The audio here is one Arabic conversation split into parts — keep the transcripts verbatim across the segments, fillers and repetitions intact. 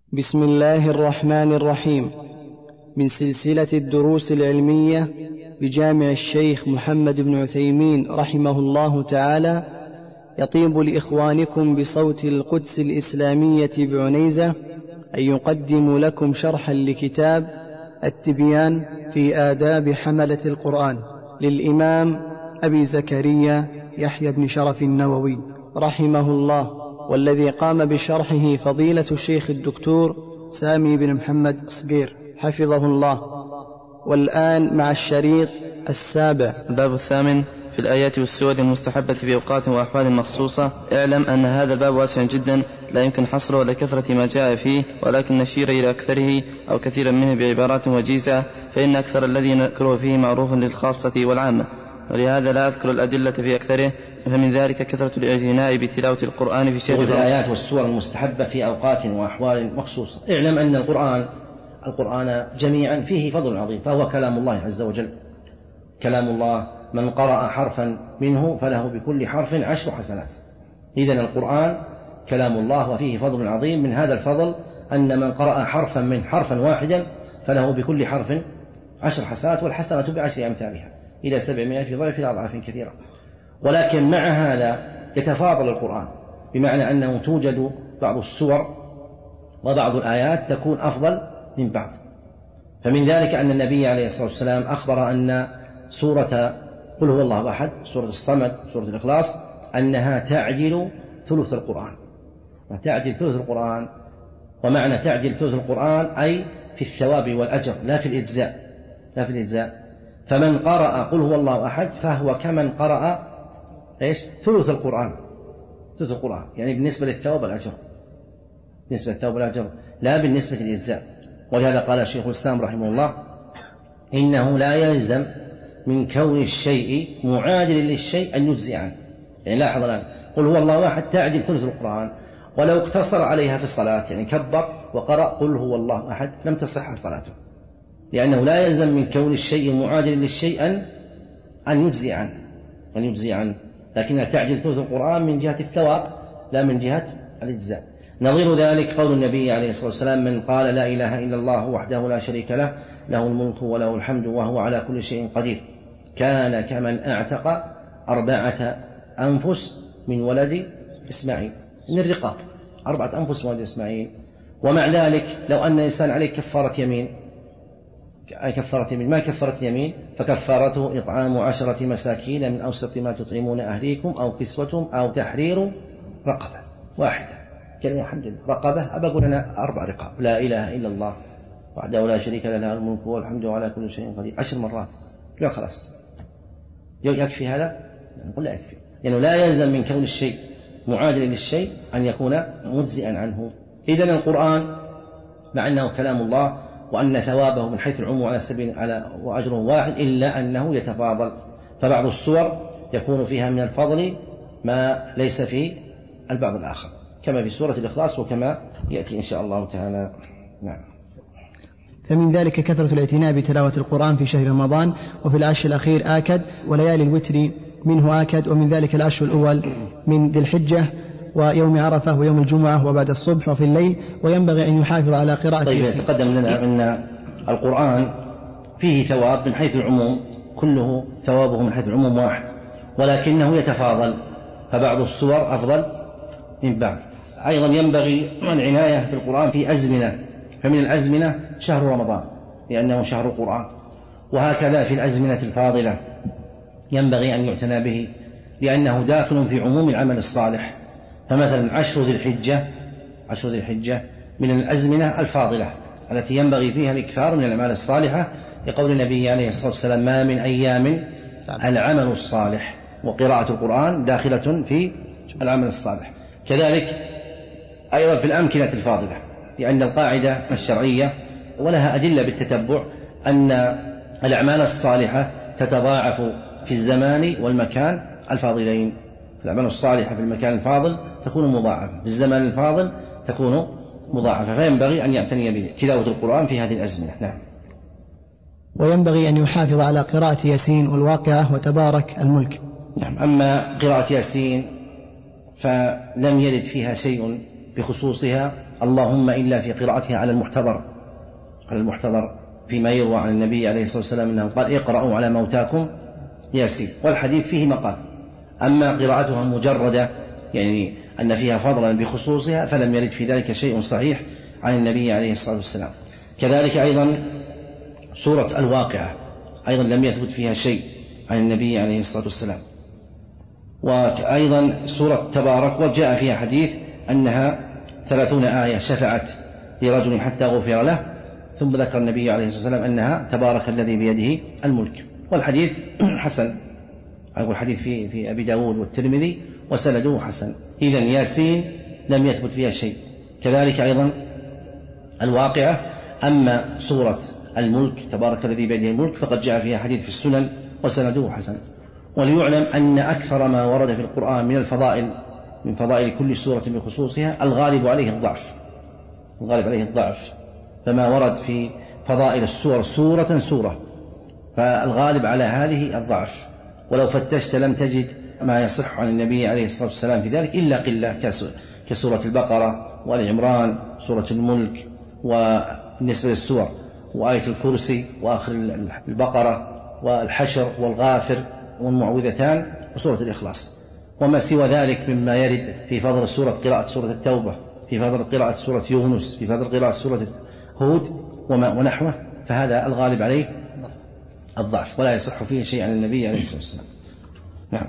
بسم الله الرحمن الرحيم. من سلسلة الدروس العلمية بجامع الشيخ محمد بن عثيمين رحمه الله تعالى، يطيب لإخوانكم بصوت القدس الإسلامية بعنيزة أن يقدم لكم شرحا لكتاب التبيان في آداب حملة القرآن للإمام أبي زكريا يحيى بن شرف النووي رحمه الله، والذي قام بشرحه فضيلة الشيخ الدكتور سامي بن محمد الصقير حفظه الله. والآن مع الشريط السابع. الباب الثامن في الآيات والسور المستحبة في أوقات وأحوال مخصوصة. اعلم أن هذا الباب واسع جدا لا يمكن حصره لكثرة ما جاء فيه، ولكن نشير إلى أكثره أو كثيرا منه بعبارات وجيزة، فإن أكثر الذي نذكره فيه معروف للخاصة والعامة، ولهذا لا أذكر الأدلة في أكثره. فمن ذلك كثرة الاعتناء بتلاوة القرآن في شهر الآيات والسور المستحبة في أوقات وأحوال مخصوصة. اعلم أن القرآن القرآن جميعا فيه فضل عظيم، فهو كلام الله عز وجل، كلام الله، من قرأ حرفا منه فله بكل حرف عشر حسنات. إذن القرآن كلام الله وفيه فضل عظيم. من هذا الفضل أن من قرأ حرفا من حرفا واحدا فله بكل حرف عشر حسنات، والحسنة بعشر أمثالها إلى سبعمائة ضعف إلى أضعاف كثيرة. ولكن مع هذا يتفاضل القرآن، بمعنى أنه توجد بعض السور وبعض الآيات تكون أفضل من بعض. فمن ذلك أن النبي عليه الصلاة والسلام أخبر أن سورة قل هو الله أحد، سورة الصمد، سورة الإخلاص، أنها تعجل ثلث القرآن. وتعجل ثلث القرآن، ومعنى تعجل ثلث القرآن أي في الثواب والأجر، لا في الإجزاء، لا في الإجزاء. فمن قرأ قل هو الله أحد فهو كمن قرأ إيش؟ ثلث القرآن، ثلث القرآن، يعني بالنسبة للثواب والأجر، بالنسبة للثواب والأجر، لا بالنسبة للإجزاء. ولهذا قال الشيخ الإسلام رحمه الله: إنه لا يلزم من كون الشيء معادل للشيء أن يجزي عنه. يعني لاحظ الآن، قل هو الله أحد تعجل ثلث القرآن، ولو اقتصر عليها في الصلاة، يعني كبر وقرأ قل هو الله أحد، لم تصح صلاته، لأنه لا يلزم من كون الشيء معادل للشيء أن أن يجزي عنه، أن يجزي عنه، لكنها تعجل ثلث القرآن من جهة الثواب لا من جهة الإجزاء. نظير ذلك قول النبي عليه الصلاة والسلام: من قال لا إله إلا الله وحده لا شريك له، له الملك وله الحمد وهو على كل شيء قدير، كان كمن أعتق أربعة أنفس من ولد إسماعيل، من الرقاب، أربعة أنفس من ولد إسماعيل. ومع ذلك لو أن الإنسان عليه كفارة يمين، كفارة يمين، ما كفارة يمين، فكفارته إطعام عشرة مساكين من أوسط ما تطعمون أهليكم أو كسوتهم أو تحرير رقبة واحدة. كلمة الحمد لله، رقبة، أبا أقول أنا أربع رقاب، لا إله إلا الله وحده لا شريك له، له الملك والحمد على كل شيء قدير، عشر مرات، لا خلاص يكفي هذا؟ نقول لا يكفي، لأنه يعني لا يلزم من كون الشيء معادل للشيء أن يكون مجزئا عنه. إذن القرآن مع أنه كلام الله وأن ثوابه من حيث العموم على سبيل على وأجره واحد، إلا أنه يتفاضل، فبعض السور يكون فيها من الفضل ما ليس في البعض الآخر، كما في سورة الإخلاص وكما يأتي إن شاء الله تعالى. نعم. فمن ذلك كثرة الاعتناء بتلاوة القرآن في شهر رمضان وفي العشر الأخير آكد، وليالي الوتر منه آكد، ومن ذلك العشر الأول من ذي الحجة ويوم عرفة ويوم الجمعة وبعد الصبح وفي الليل، وينبغي أن يحافظ على قراءة. طيب، تقدم لنا أن القرآن فيه ثواب من حيث العموم، كله ثوابه من حيث العموم واحد، ولكنه يتفاضل، فبعض السور أفضل من بعض. أيضا ينبغي العناية بالقرآن في أزمنة، فمن الأزمنة شهر رمضان لأنه شهر القرآن، وهكذا في الأزمنة الفاضلة ينبغي أن يعتنى به لأنه داخل في عموم العمل الصالح. فمثلا عشر ذي الحجة، عشر ذي الحجة من الأزمنة الفاضلة التي ينبغي فيها الإكثار من الأعمال الصالحة، لقول النبي عليه الصلاة والسلام: ما من أيام العمل الصالح، وقراءة القرآن داخلة في العمل الصالح. كذلك أيضا في الأمكنة الفاضلة، لأن القاعدة الشرعية ولها أدلة بالتتبع أن الأعمال الصالحة تتضاعف في الزمان والمكان الفاضلين. الأعمال الصالحة في المكان الفاضل تكون مضاعفة، في الزمان الفاضل تكون مضاعفة، فينبغي أن يعتني بتلاوة القرآن في هذه الأزمنة. نعم. وينبغي أن يحافظ على قراءة ياسين والواقعة وتبارك الملك. نعم. أما قراءة ياسين فلم يرد فيها شيء بخصوصها اللهم إلا في قراءتها على المحتضر على المحتضر فيما يروى عن النبي عليه الصلاة والسلام أنه قال اقرأوا على موتاكم ياسين، والحديث فيه مقال. أما قراءتها مجردة يعني أن فيها فضلا بخصوصها فلم يرد في ذلك شيء صحيح عن النبي عليه الصلاة والسلام. كذلك أيضا سورة الواقعة أيضا لم يثبت فيها شيء عن النبي عليه الصلاة والسلام. وأيضا سورة تبارك وجاء فيها حديث أنها ثلاثون آية شفعت لرجل حتى غفر له، ثم ذكر النبي عليه الصلاة والسلام أنها تبارك الذي بيده الملك، والحديث حسن. أقول حديث في, في أبي داود والترمذي وسنده حسن. إذن ياسين لم يثبت فيها شيء. كذلك أيضا الواقعة. أما سورة الملك تبارك الذي بيده الملك فقد جاء فيها حديث في السنن وسنده حسن. وليعلم أن أكثر ما ورد في القرآن من الفضائل من فضائل كل سورة بخصوصها الغالب عليه الضعف الغالب عليه الضعف فما ورد في فضائل السور سورة سورة فالغالب على هذه الضعف، ولو فتشت لم تجد ما يصح عن النبي عليه الصلاة والسلام في ذلك إلا قلة، كسورة البقرة وآل عمران، سورة الملك، وبالنسبة للسور وآية الكرسي وآخر البقرة والحشر والغافر والمعوذتان وسورة الإخلاص. وما سوى ذلك مما يرد في فضل السورة قراءة سورة التوبة، في فضل قراءة سورة يونس، في فضل قراءة سورة هود وما ونحوه، فهذا الغالب عليه الضعف ولا يصح فيه شيء عن النبي عليه الصلاة والسلام. نعم.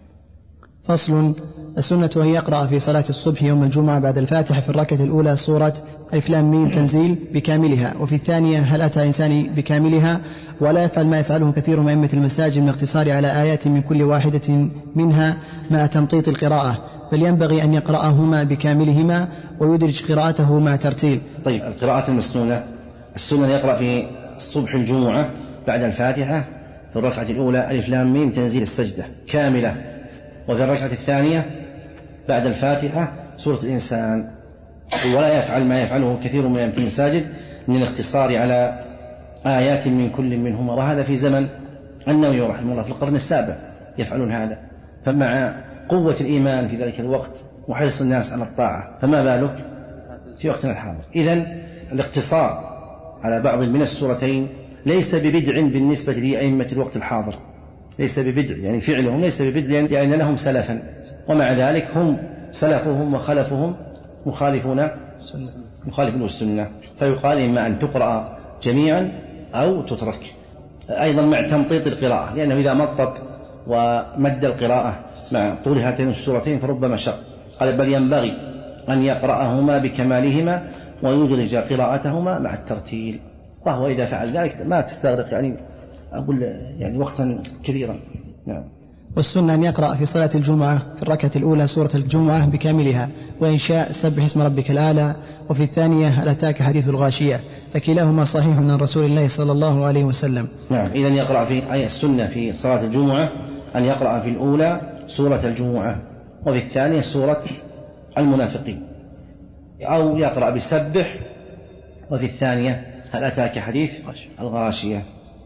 فصل. السنة أن يقرأ في صلاة الصبح يوم الجمعة بعد الفاتحة في الركعة الأولى سورة ألف لام ميم تنزيل بكاملها، وفي الثانية هل أتى إنسان بكاملها، ولا يفعل ما يفعله كثير من أئمة المساجد من الاقتصار على آيات من كل واحدة منها مع تمطيط القراءة، بل ينبغي أن يقرأهما بكاملهما ويدرج قراءته مع ترتيل. طيب، القراءة المسنونة السنة يقرأ في الصبح الجمعة بعد الفاتحة في الركعة الأولى ألف لام ميم تنزيل السجدة كاملة، وفي الركعة الثانية بعد الفاتحة سورة الإنسان، ولا يفعل ما يفعله كثير من أئمة المساجد من الاقتصار على آيات من كل منهما، وهذا في زمن النووي رحمه الله في القرن السابع يفعلون هذا، فمع قوة الإيمان في ذلك الوقت وحرص الناس على الطاعة فما بالك في وقتنا الحاضر. إذن الاقتصار على بعض من السورتين ليس ببدع بالنسبة لأئمة الوقت الحاضر، ليس ببدع يعني فعلهم ليس ببدع لأن لهم سلفا، ومع ذلك هم سلفهم وخلفهم مخالفون مخالفون السنة، فيقال إما أن تقرأ جميعا أو تترك. أيضا مع تمطيط القراءة، لأنه إذا مطط ومد القراءة مع طول هاتين السورتين فربما شق، قال بل ينبغي أن يقرأهما بكمالهما ويدرج قراءتهما مع الترتيل، وهو إذا فعل ذلك ما تستغرق يعني أقول يعني وقتا كثيرا. نعم. والسنة أن يقرأ في صلاة الجمعة في الركعة الأولى سورة الجمعة بكاملها، وإن شاء سبح اسم ربك الأعلى، وفي الثانية هل أتاك حديث الغاشية، فكلاهما صحيح من رسول الله صلى الله عليه وسلم. نعم. إذن يقرأ في أي السنة في صلاة الجمعة أن يقرأ في الأولى سورة الجمعة، وفي الثانية سورة المنافقين، أو يقرأ بسبح، وفي الثانية هل أتاك حديث الغاشية.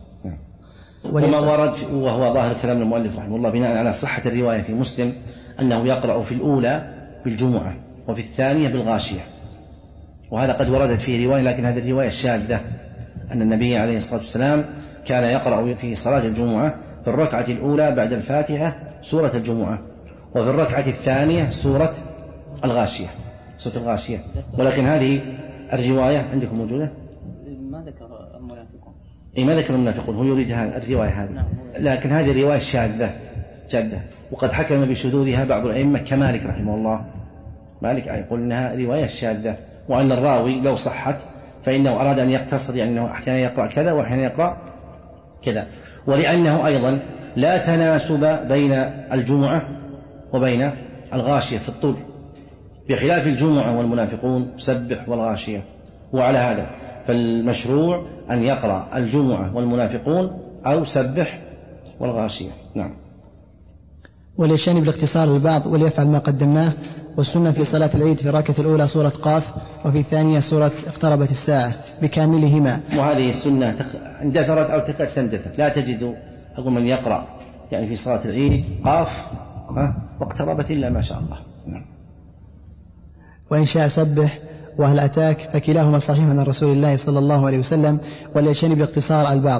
وما ورد وهو ظاهر كلام المؤلف رحمه الله بناء على صحة الرواية في مسلم أنه يقرأ في الأولى بالجمعة وفي الثانية بالغاشية، وهذا قد وردت فيه رواية لكن هذه الرواية الشاذة أن النبي عليه الصلاة والسلام كان يقرأ في صلاة الجمعة في الركعة الأولى بعد الفاتحة سورة الجمعة، وفي الركعة الثانية سورة الغاشية سورة الغاشية ولكن هذه الرواية عندكم موجودة؟ ما ذكر المنافقون. إيه ما ذكر المنافقون، هو يريد الرواية هذه، لكن هذه الرواية شاذة جادة، وقد حكم بشذوذها بعض الأئمة كمالك رحمه الله. مالك يقول إنها رواية شاذة، وأن الراوي لو صحت فإنه أراد أن يقتصر، يعني أنه أحيانا يقرأ كذا وأحيانا يقرأ كذا، ولأنه أيضا لا تناسب بين الجمعة وبين الغاشية في الطول، بخلاف الجمعة والمنافقون سبح والغاشية. وعلى هذا فالمشروع أن يقرأ الجمعة والمنافقون أو سبح والغاشية. نعم. وليجتنب الاختصار للبعض وليفعل ما قدمناه. والسنة في صلاة العيد في الركعة الأولى سورة قاف، وفي الثانية سورة اقتربت الساعة بكاملهما. وهذه السنة اندثرت أو تكاد تندثر، لا تجد أقول من يقرأ يعني في صلاة العيد قاف واقتربت إلا ما شاء الله. نعم. وإن شاء سبح، وهل أتاك، فكلاهما صحيح عن رسول الله صلى الله عليه وسلم، وليجتنب اقتصار البعض.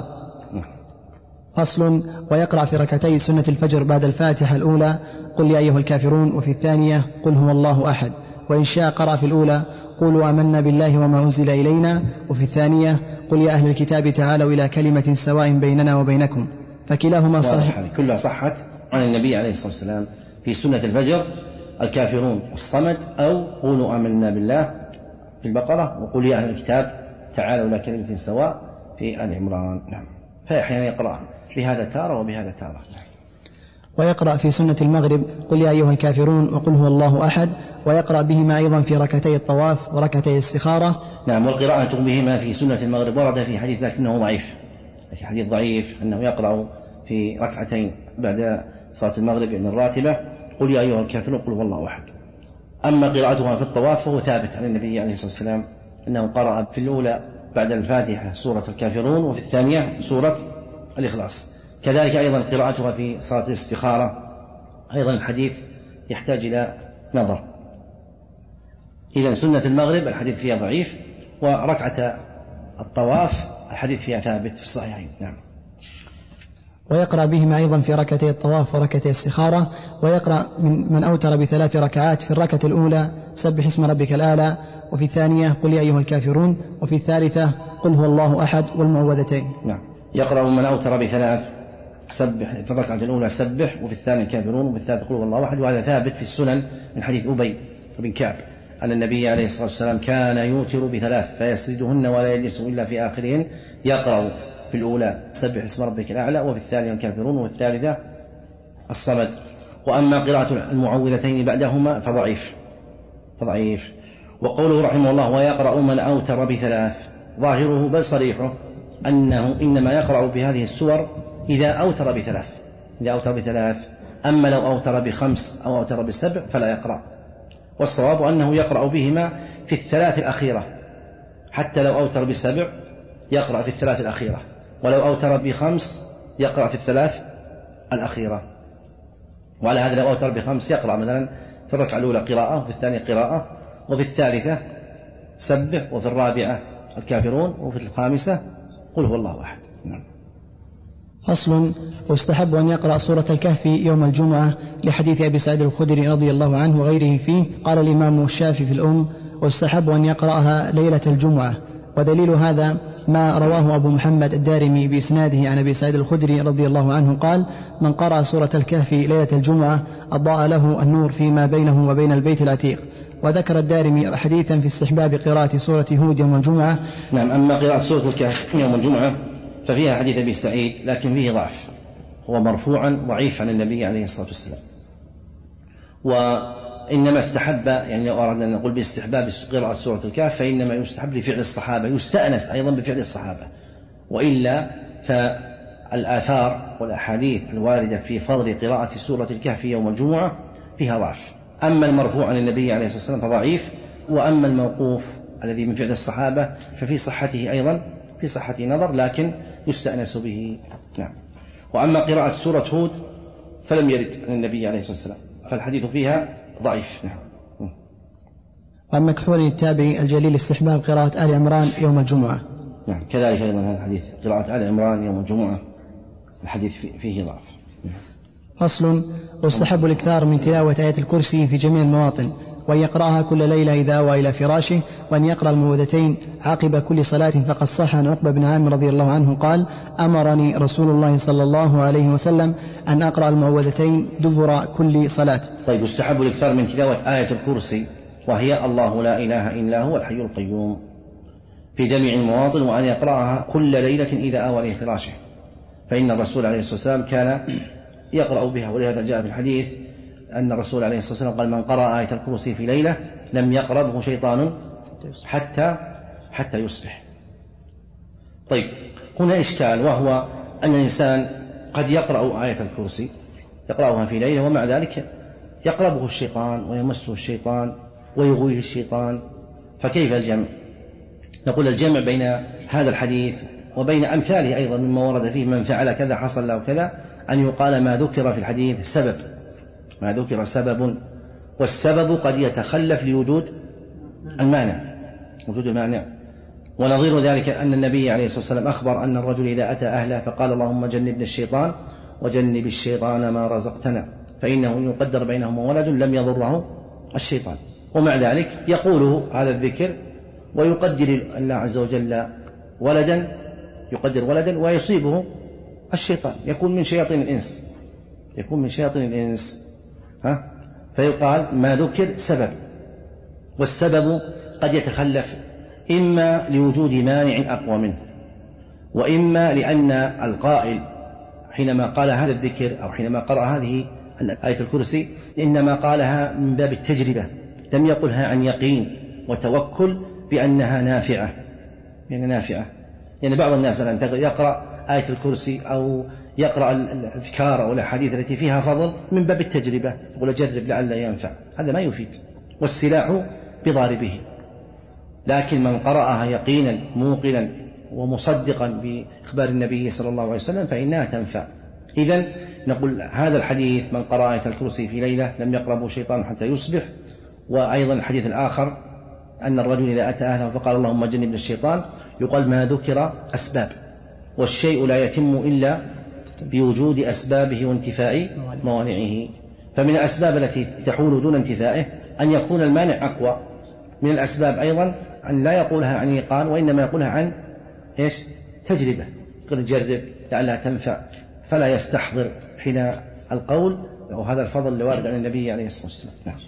فصل. ويقرأ في ركعتي سنة الفجر بعد الفاتحة الأولى قل يا أيها الكافرون، وفي الثانية قل هو الله أحد، وإن شاء قرأ في الأولى قولوا آمنا بالله وما أنزل إلينا، وفي الثانية قل يا أهل الكتاب تعالوا إلى كلمة سواء بيننا وبينكم، فكلاهما صحيح. كلها صحت عن النبي عليه الصلاة والسلام في سنة الفجر، الكافرون والصمد، أو قولوا آمنا بالله في البقرة، وقل يا أهل الكتاب تعالوا إلى كلمة سواء في آل عمران. نعم. فأحيانا يقرأ بهذا تارة وبهذا تارة. ويقرأ في سنة المغرب قل يا أيها الكافرون وقل هو الله أحد، ويقرأ بهما أيضا في ركعتي الطواف وركعتي الاستخارة. نعم. والقراءة بهما في سنة المغرب ورد في حديث لكنه ضعيف، في حديث ضعيف أنه يقرأ في ركعتين بعد صلاة المغرب من الراتبة قل يا أيها الكافرون قل هو الله أحد. أما قراءتها في الطواف فهو ثابت عن النبي عليه الصلاة والسلام أنه قرأ في الأولى بعد الفاتحة سورة الكافرون، وفي الثانية سورة الإخلاص. كذلك أيضا قراءتها في صلاة الاستخارة أيضا الحديث يحتاج إلى نظر. إذن سنة المغرب الحديث فيها ضعيف، وركعة الطواف الحديث فيها ثابت في الصحيحين. نعم. ويقرأ بهما أيضا في ركعتي الطواف وركعتي الاستخارة. ويقرأ من, من أوتر بثلاث ركعات في الركعة الأولى سبح اسم ربك الأعلى، وفي الثانية قل يا أيها الكافرون، وفي الثالثة قل هو الله أحد والمعوذتين. نعم. يقرأ من أوتر بثلاث سبح في الركعة الأولى سبح، وفي الثانية الكافرون، وفي الثالثة قل هو الله أحد. وهذا ثابت في السنن من حديث أبي بن كعب أن النبي عليه الصلاة والسلام كان يوتر بثلاث فيسردهن ولا يجلس إلا في آخرهن، يقرأ في الأولى سبح اسم ربك الأعلى، وفي الثانية الكافرون، وفي الثالثة الصمد. وأما قراءة المعوذتين بعدهما فضعيف فضعيف. وقوله رحمه الله ويقرأ من أوتر بثلاث، ظاهره بل صريحه أنه إنما يقرأ بهذه السور إذا أوتر بثلاث إذا أوتر بثلاث أما لو أوتر بخمس أو أوتر بسبع فلا يقرأ. والصواب أنه يقرأ بهما في الثلاث الأخيرة، حتى لو أوتر بسبع يقرأ في الثلاث الأخيرة، ولو أوتر بخمس يقرأ في الثلاث الأخيرة. وعلى هذا لو أوتر بخمس يقرأ مثلا في الركعة الأولى قراءة، وفي الثانية قراءة، وفي الثالثة سبح، وفي الرابعة الكافرون، وفي الخامسة قل هو الله أحد. نعم. فصل. واستحب أن يقرأ سورة الكهف يوم الجمعة لحديث أبي سعيد الخدري رضي الله عنه وغيره فيه. قال الإمام الشافعي في الأم واستحب أن يقرأها ليلة الجمعة، ودليل هذا ما رواه أبو محمد الدارمي بإسناده عن أبي سعيد الخدري رضي الله عنه قال من قرأ سورة الكهف ليلة الجمعة أضاء له النور فيما بينه وبين البيت العتيق. وذكر الدارمي حديثا في استحباب قراءة سورة هود يوم الجمعة. نعم. أما قراءة سورة الكهف يوم الجمعة ففيها حديث أبي سعيد لكن فيه ضعف، هو مرفوعا ضعيف عن النبي عليه الصلاة والسلام. وإنما استحب، يعني لو أردنا أن نقول باستحباب قراءة سورة الكهف فإنما يستحب لفعل الصحابة، يستأنس أيضا بفعل الصحابة، وإلا فالآثار والأحاديث الواردة في فضل قراءة سورة الكهف يوم الجمعة فيها ضعف. أما المرفوع عن النبي عليه الصلاة والسلام فضعيف، وأما الموقوف الذي من فعل الصحابة ففي صحته أيضا في صحته نظر لكن يستأنس به. نعم. وأما قراءة سورة هود فلم يرد عن النبي عليه الصلاة والسلام، فالحديث فيها ضعيف. نعم. وعن مكحول التابعي الجليل استحباب قراءة آل عمران يوم الجمعة. نعم. كذلك أيضا هذا الحديث قراءة آل عمران يوم الجمعة الحديث فيه ضعف. فصل. واستحب الإكثار من تلاوة آية الكرسي في جميع المواطن، وأن يقرأها كل ليلة إذا أوى إلى فراشه، وأن يقرأ المعوذتين عقب كل صلاة. فقد صح عن عقبة بن عامر رضي الله عنه قال أمرني رسول الله صلى الله عليه وسلم أن أقرأ المعوذتين دبر كل صلاة. طيب. يستحب الإكثار من تلاوة آية الكرسي وهي الله لا إله إلا هو الحي القيوم في جميع المواطن، وأن يقرأها كل ليلة إذا أوى إلى فراشه، فإن الرسول عليه الصلاة والسلام كان يقرأ بها. ولهذا جاء في الحديث أن الرسول عليه الصلاة والسلام قال من قرأ آية الكرسي في ليلة لم يقربه شيطان حتى حتى يصبح. طيب. هنا إشكال، وهو أن الإنسان قد يقرأ آية الكرسي يقرأها في ليلة ومع ذلك يقربه الشيطان ويمسه الشيطان ويغويه الشيطان، فكيف الجمع؟ نقول الجمع بين هذا الحديث وبين أمثاله أيضا مما ورد فيه من فعل كذا حصل له كذا، أن يقال ما ذكر في الحديث سبب ما ذكر سبب، والسبب قد يتخلف لوجود المانع. وجود المانع. ونظير ذلك أن النبي عليه الصلاة والسلام أخبر أن الرجل إذا أتى أهله فقال اللهم جنبنا الشيطان وجنب الشيطان ما رزقتنا، فإنه إن يقدر بينهما ولد لم يضره الشيطان. ومع ذلك يقول هذا الذكر ويقدر الله عز وجل ولدا، يقدر ولدا ويصيبه الشيطان، يكون من شياطين الإنس، يكون من شياطين الإنس ها؟ فيقال ما ذكر سبب، والسبب قد يتخلف إما لوجود مانع أقوى منه، وإما لأن القائل حينما قال هذا الذكر أو حينما قرأ هذه آية الكرسي إنما قالها من باب التجربة، لم يقلها عن يقين وتوكل بأنها نافعة، يعني نافعة. يعني بعض الناس الآن يقرأ آية الكرسي أو يقرأ الأذكار أو الأحاديث التي فيها فضل من باب التجربة، يقول أجرب لعل ينفع، هذا ما يفيد، والسلاح بضاربه. لكن من قرأها يقينا موقنا ومصدقا بإخبار النبي صلى الله عليه وسلم فإنها تنفع. إذن نقول هذا الحديث من قرأ آية الكرسي في ليلة لم يقربه شيطان حتى يصبح. وأيضا الحديث الآخر أن الرجل إذا أتى أهله فقال اللهم جنبنا الشيطان، يقال ما ذكر أسباب، والشيء لا يتم إلا بوجود أسبابه وانتفاء موانعه. فمن الأسباب التي تحول دون انتفائه أن يكون المانع أقوى. من الأسباب أيضا أن لا يقولها عن يقان، وإنما يقولها عن إيش؟ تجربة، يقول جرب لعلها تنفع، فلا يستحضر حين القول. وهذا الفضل اللي وارد عن النبي عليه الصلاة والسلام.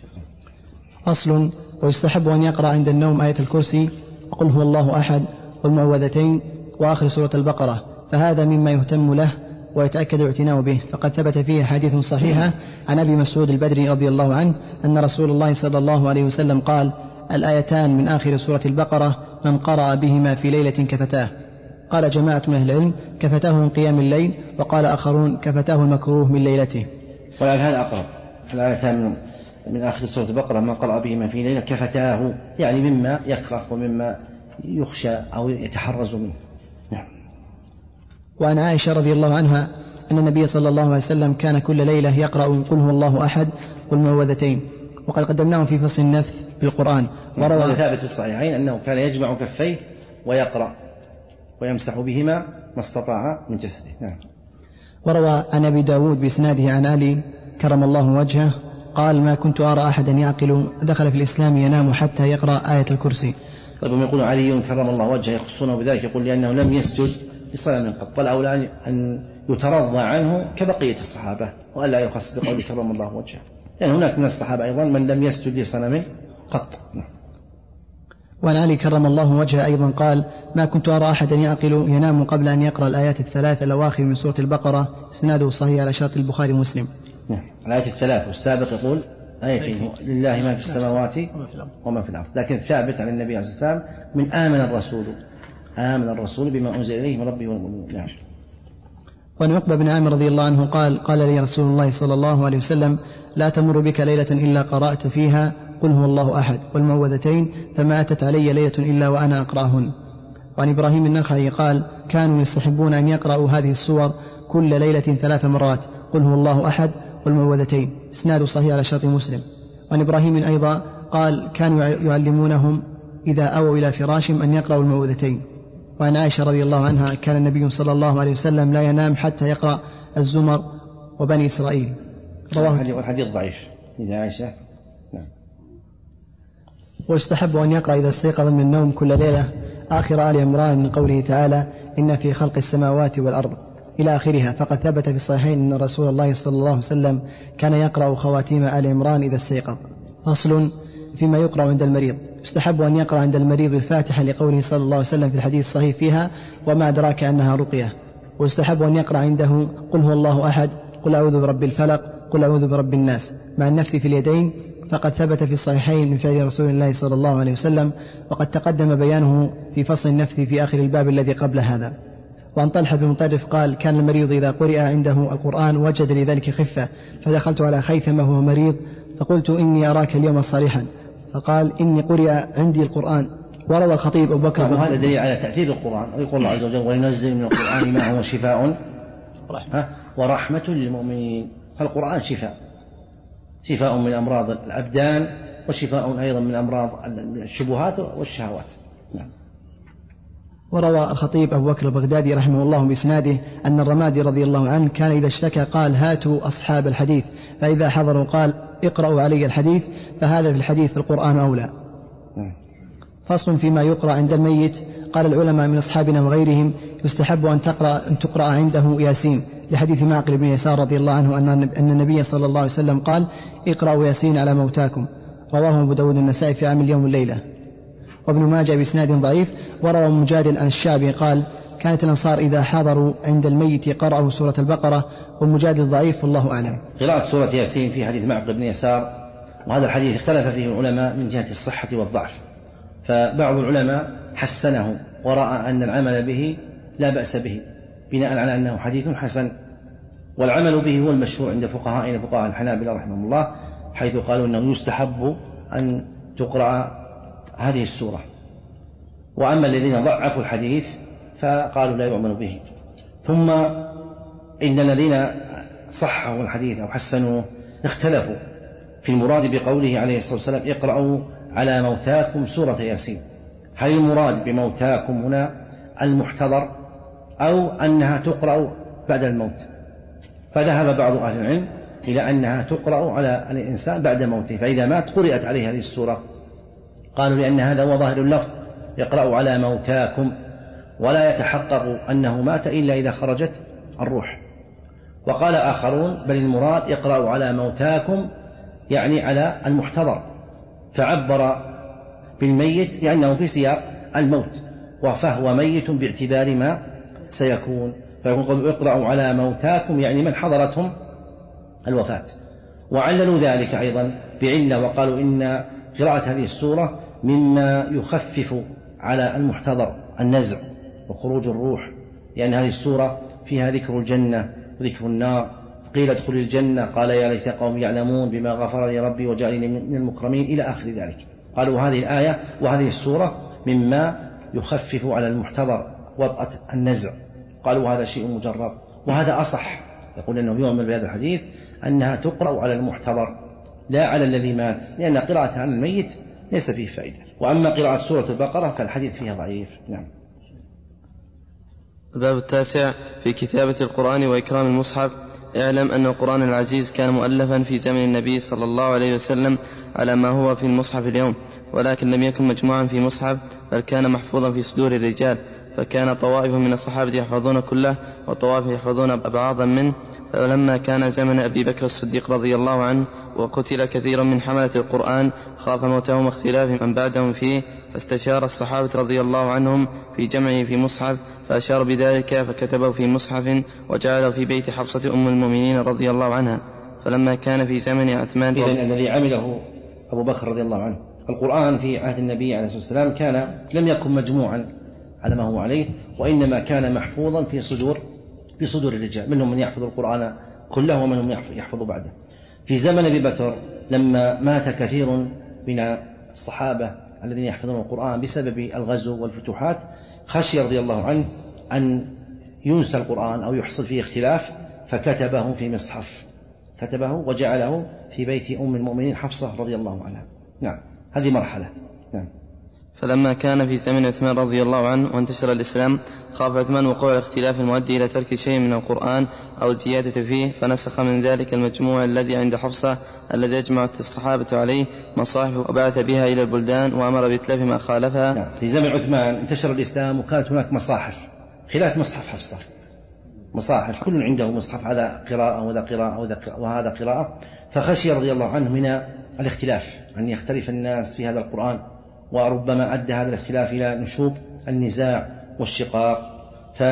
أصل: ويستحب أن يقرأ عند النوم آية الكرسي وقل هو الله أحد والمعوذتين وآخر سورة البقرة، فهذا مما يهتم له ويتأكد الاعتناء به، فقد ثبت فيه حديث صحيحة عن أبي مسعود البدري رضي الله عنه أن رسول الله صلى الله عليه وسلم قال: الآيتان من آخر سورة البقرة من قرأ بهما في ليلة كفتاه. قال جماعة من أهل العلم كفتاه من قيام الليل، وقال آخرون كفتاه المكروه من ليلته. ولكن هذا أقرب، الآيتان من آخر سورة البقرة من قرأ بهما في ليلة كفتاه، يعني مما يكره ومما يخشى أو يتحرز منه. نعم. وعن عائشة رضي الله عنها أن النبي صلى الله عليه وسلم كان كل ليلة يقرأ قل هو الله أحد والمعوذتين، وقد قدمناه في فصل النفث بالقرآن. وروى ثابت في الصحيحين أنه كان يجمع كفيه ويقرأ ويمسح بهما ما استطاع من جسده. نعم. وروى عن أبي داود بإسناده عن علي كرم الله وجهه قال: ما كنت أرى أحدا يعقل دخل في الإسلام ينام حتى يقرأ آية الكرسي. طيب، ومن يقول علي كرم الله وجهه يخصونه بذلك، يقول لأنه لم يسجد لصلاة من قط، والأولى أن يترضى عنه كبقية الصحابة وألا يخص بقول كرم الله وجهه، لأن يعني هناك من الصحابة أيضا من لم يسجد لصنم قط. وعن علي كرم الله وجهه أيضا قال: ما كنت أرى أحدا يعقل ينام قبل أن يقرأ الآيات الثلاث الأواخر من سورة البقرة. إسناده صحيح على شرط البخاري ومسلم. نعم. الآيات الثلاث، والسابق يقول آية لله ما في السماوات وما في الأرض، لكن ثابت عن النبي عليه الصلاة والسلام من آمن الرسول آمن الرسول بما أنزل إليه من ربه والمؤمنون. نعم. وعن عقبة بن عامر رضي الله عنه قال: قال لي رسول الله صلى الله عليه وسلم: لا تمر بك ليلة إلا قرأت فيها قل هو الله أحد والمعوذتين، فما أتت علي ليلة إلا وأنا أقرأهن. وعن إبراهيم النخعي قال: كانوا يستحبون أن يقرأوا هذه السور كل ليلة ثلاث مرات، قل هو الله أحد والمعوذتين. إسناد صحيح على شرط مسلم. وعن إبراهيم أيضا قال: كانوا يعلمونهم إذا أووا إلى فراشهم أن يقرأوا المعوذتين. وعن عائشة رضي الله عنها كان النبي صلى الله عليه وسلم لا ينام حتى يقرأ الزمر وبني إسرائيل. رواه الحديث ضعيف إذا عائشة. نعم. ويستحب أن يقرأ إذا استيقظ من النوم كل ليلة آخر آل عمران من قوله تعالى: إن في خلق السماوات والأرض إلى آخرها، فقد ثبت في الصحيحين أن رسول الله صلى الله عليه وسلم كان يقرأ خواتيم آل عمران إذا استيقظ. أصل: فيما يقرأ عند المريض. يستحب أن يقرأ عند المريض الفاتحة لقوله صلى الله عليه وسلم في الحديث الصحيح فيها: وما أدراك أنها رقية. ويستحب أن يقرأ عنده قل هو الله أحد، قل أعوذ برب الفلق، قل أعوذ برب الناس، مع النفث في اليدين، فقد ثبت في الصحيحين من فعل رسول الله صلى الله عليه وسلم، وقد تقدم بيانه في فصل النفث في آخر الباب الذي قبل هذا. وعن طلحة بن مطرف قال: كان المريض إذا قرئ عنده القرآن وجد لذلك خفة، فدخلت على خيثمة وهو مريض فقلت: إني أراك اليوم صالحا، فقال: إني قرئ عندي القرآن. وروى الخطيب أبو بكر. وهذا دليل على تأثير القرآن، ويقول الله عز وجل: وننزل من القرآن ما هو شفاء ورحمة للمؤمنين. فالقرآن شفاء، شفاء من أمراض الأبدان، وشفاء أيضا من أمراض الشبهات والشهوات. نعم. وروى الخطيب أبو بكر البغدادي رحمه الله بإسناده أن الرمادي رضي الله عنه كان إذا اشتكى قال هاتوا أصحاب الحديث، فإذا حضروا قال اقرأوا علي الحديث، فهذا في الحديث القرآن أولى. فصل فيما يقرأ عند الميت. قال العلماء من أصحابنا وغيرهم يستحب أن تقرأ, أن تقرأ عنده ياسين، لحديث معقل بن يسار رضي الله عنه أن النبي صلى الله عليه وسلم قال اقرأوا ياسين على موتاكم، رواه أبو داود النسائي في عام اليوم والليلة. وابن ماجه بإسناد ضعيف. وروى مجادل عن الشعبي قال كانت الأنصار إذا حضروا عند الميت قرأوا سورة البقرة، والمجادل ضعيف والله أعلم. قراءة سورة ياسين في حديث معقل بن يسار، وهذا الحديث اختلف فيه العلماء من جهة الصحة والضعف، فبعض العلماء حسنه ورأى أن العمل به لا بأس به بناء على أنه حديث حسن، والعمل به هو المشهور عند فقهائنا فقهاء الحنابلة رحمهم الله، حيث قالوا أنه يستحب أن تقرأ هذه السورة. وأما الذين ضعفوا الحديث فقالوا لا يؤمن به. ثم إن الذين صححوا الحديث أو حسنوه اختلفوا في المراد بقوله عليه الصلاة والسلام اقرأوا على موتاكم سورة ياسين، هل المراد بموتاكم هنا المحتضر أو أنها تقرأ بعد الموت؟ فذهب بعض أهل العلم إلى أنها تقرأ على الإنسان بعد موته، فإذا مات قرأت عليه هذه السورة. قالوا لأن هذا هو ظاهر اللفظ يقرأ على موتاكم، ولا يتحقق أنه مات إلا إذا خرجت الروح. وقال آخرون بل المراد اقرأوا على موتاكم يعني على المحتضر، فعبر بالميت لأنه في سياق الموت، فهو ميت باعتبار ما سيكون، فيقول اقرأوا على موتاكم يعني من حضرتهم الوفاة. وعللوا ذلك أيضا بعلة، وقالوا إن قراءة هذه السورة مما يخفف على المحتضر النزع وخروج الروح، لأن هذه السورة فيها ذكر الجنة وذكر النار. قيل ادخل الجنة قال يا ليت قوم يعلمون بما غفر لي ربي وجعلني من المكرمين إلى آخر ذلك. قالوا هذه الآية وهذه السورة مما يخفف على المحتضر وطأة النزع، قالوا هذا شيء مجرب، وهذا أصح. يقول أنه يؤمن بهذا الحديث أنها تقرأ على المحتضر لا على الذي مات، لأن قراءتها عن الميت ليس فيه فائدة. وأما قراءة سورة البقرة فالحديث فيها ضعيف. نعم. الباب التاسع في كتابة القرآن وإكرام المصحف. اعلم أن القرآن العزيز كان مؤلفا في زمن النبي صلى الله عليه وسلم على ما هو في المصحف اليوم، ولكن لم يكن مجموعا في مصحف، بل كان محفوظا في صدور الرجال، فكان طوائف من الصحابة يحفظون كله وطوائف يحفظون بعضا منه. فلما كان زمن أبي بكر الصديق رضي الله عنه وقتل كثير من حملة القرآن خاف موتهم واختلاف من بعدهم فيه، فاستشار الصحابة رضي الله عنهم في جمعه في مصحف، فأشار بذلك فكتبه في مصحف وجعله في بيت حفصة أم المؤمنين رضي الله عنها. فلما كان في زمن عثمان إذن الذي عمله أبو بكر رضي الله عنه القرآن في عهد النبي عليه الصلاة والسلام كان لم يكن مجموعا على ما هو عليه، وإنما كان محفوظا في صدور في صدور الرجال، منهم من يحفظ القرآن كله ومنهم يحفظ بعده. في زمن أبي بكر لما مات كثير من الصحابة الذين يحفظون القرآن بسبب الغزو والفتوحات، خشي رضي الله عنه أن ينسى القرآن أو يحصل فيه اختلاف، فكتبه في مصحف، كتبه وجعله في بيت أم المؤمنين حفصة رضي الله عنها. نعم، هذه مرحلة. نعم. فلما كان في زمن عثمان رضي الله عنه وانتشر الإسلام خاف عثمان وقوع الاختلاف المؤدي إلى ترك شيء من القرآن أو الزيادة فيه، فنسخ من ذلك المجموع الذي عند حفصة الذي يجمعت الصحابة عليه مصاحف وبعث بها إلى البلدان وأمر بإتلاف ما خالفها. نعم. في زمن عثمان انتشر الإسلام وكانت هناك مصاحف خلاف مصحف حفصة، مصاحف كل عنده مصحف، هذا قراءة وهذا قراءة وهذا قراءة، فخشي رضي الله عنه من الاختلاف أن يختلف الناس في هذا القرآن، وربما أدى هذا الاختلاف إلى نشوب النزاع والشقاق،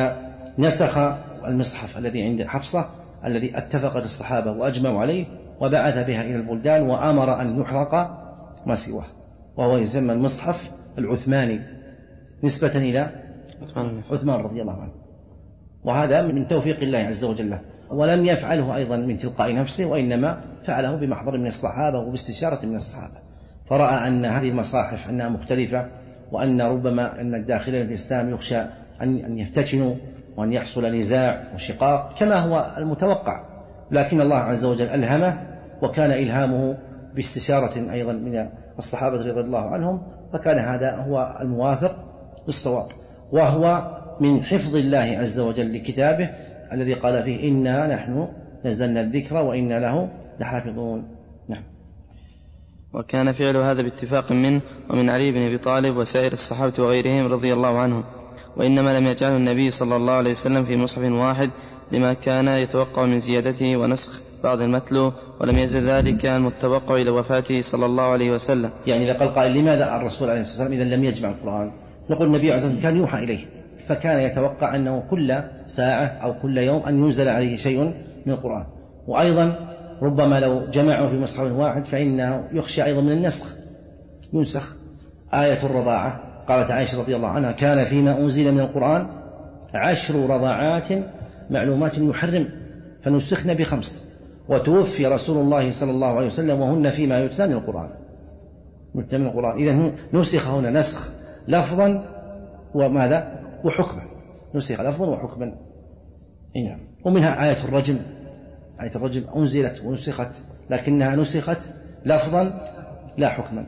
فنسخ المصحف الذي عند حفصة الذي اتفقت الصحابة وأجمعوا عليه وبعث بها إلى البلدان وأمر أن يحرق ما سواه، وهو يسمى المصحف العثماني نسبة إلى عثمان رضي الله عنه، وهذا من توفيق الله عز وجل، ولم يفعله أيضا من تلقاء نفسه، وإنما فعله بمحضر من الصحابة وباستشارة من الصحابة، فرأى أن هذه المصاحف أنها مختلفة، وأن ربما أن الداخلين في الإسلام يخشى أن يفتتنوا وأن يحصل نزاع وشقاق كما هو المتوقع، لكن الله عز وجل ألهمه، وكان إلهامه باستشارة أيضا من الصحابة رضي الله عنهم، فكان هذا هو الموافق بالصواب، وهو من حفظ الله عز وجل لكتابه الذي قال فيه إنا نحن نزلنا الذكر وإنا له لحافظون. نعم. وكان فعل هذا باتفاق منه ومن علي بن أبي طالب وسائر الصحابة وغيرهم رضي الله عنهم، وإنما لم يجعله النبي صلى الله عليه وسلم في مصحف واحد لما كان يتوقع من زيادته ونسخ بعض المتلو، ولم يزل ذلك المتوقع إلى وفاته صلى الله عليه وسلم. يعني إذا قال قائل لماذا الرسول عليه الصلاة والسلام إذا لم يجمع القرآن؟ نقول النبي عليه الصلاة والسلام كان يوحى إليه، فكان يتوقع أنه كل ساعة أو كل يوم أن ينزل عليه شيء من القرآن. وأيضا ربما لو جمعه في مصحف واحد فإنه يخشى أيضا من النسخ، ينسخ آية الرضاعة. قالت عائشة رضي الله عنها كان فيما أنزل من القرآن عشر رضاعات معلومات يحرم فنسخن بخمس، وتوفي رسول الله صلى الله عليه وسلم وهن فيما يتلى من القرآن من القرآن. إذن نسخ هنا نسخ لفظا وماذا وحكما، نسخ لفظا وحكما. نعم. ومنها آية الرجم، آية الرجم أنزلت ونسخت لكنها نسخت لفظا لا حكما.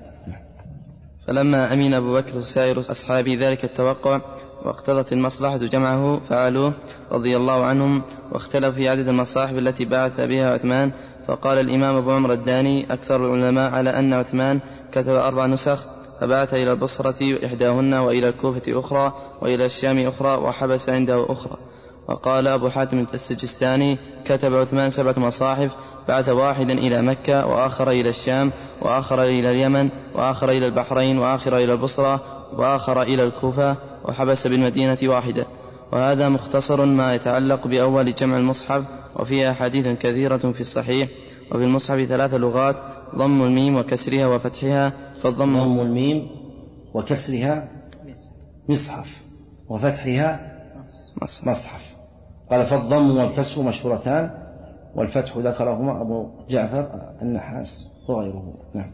فلما أمين أبو بكر وسائر أصحاب ذلك التوقع واقتضت المصلحة جمعه فعلوه رضي الله عنهم، واختلف في عدد المصاحف التي بعث بها عثمان. فقال الإمام أبو عمرو الداني أكثر العلماء على أن عثمان كتب أربع نسخ، فبعث إلى البصرة إحداهن وإلى الكوفة أخرى وإلى الشام أخرى وحبس عنده أخرى. وقال أبو حاتم السجستاني كتب عثمان سبعة مصاحف، بعث واحدا إلى مكة وآخر إلى الشام وآخر إلى اليمن وآخر إلى البحرين وآخر إلى البصرة وآخر إلى الكوفة، وحبس بالمدينة واحدة. وهذا مختصر ما يتعلق بأول جمع المصحف، وفيها أحاديث كثيرة في الصحيح. وفي المصحف ثلاث لغات: ضم الميم وكسرها وفتحها، فالضم ضم الميم وكسرها مصحف وفتحها مصحف, مصحف. قال فالضم والكسر مشهورتان، والفتح ذكرهما أبو جعفر النحاس وغيره. نعم.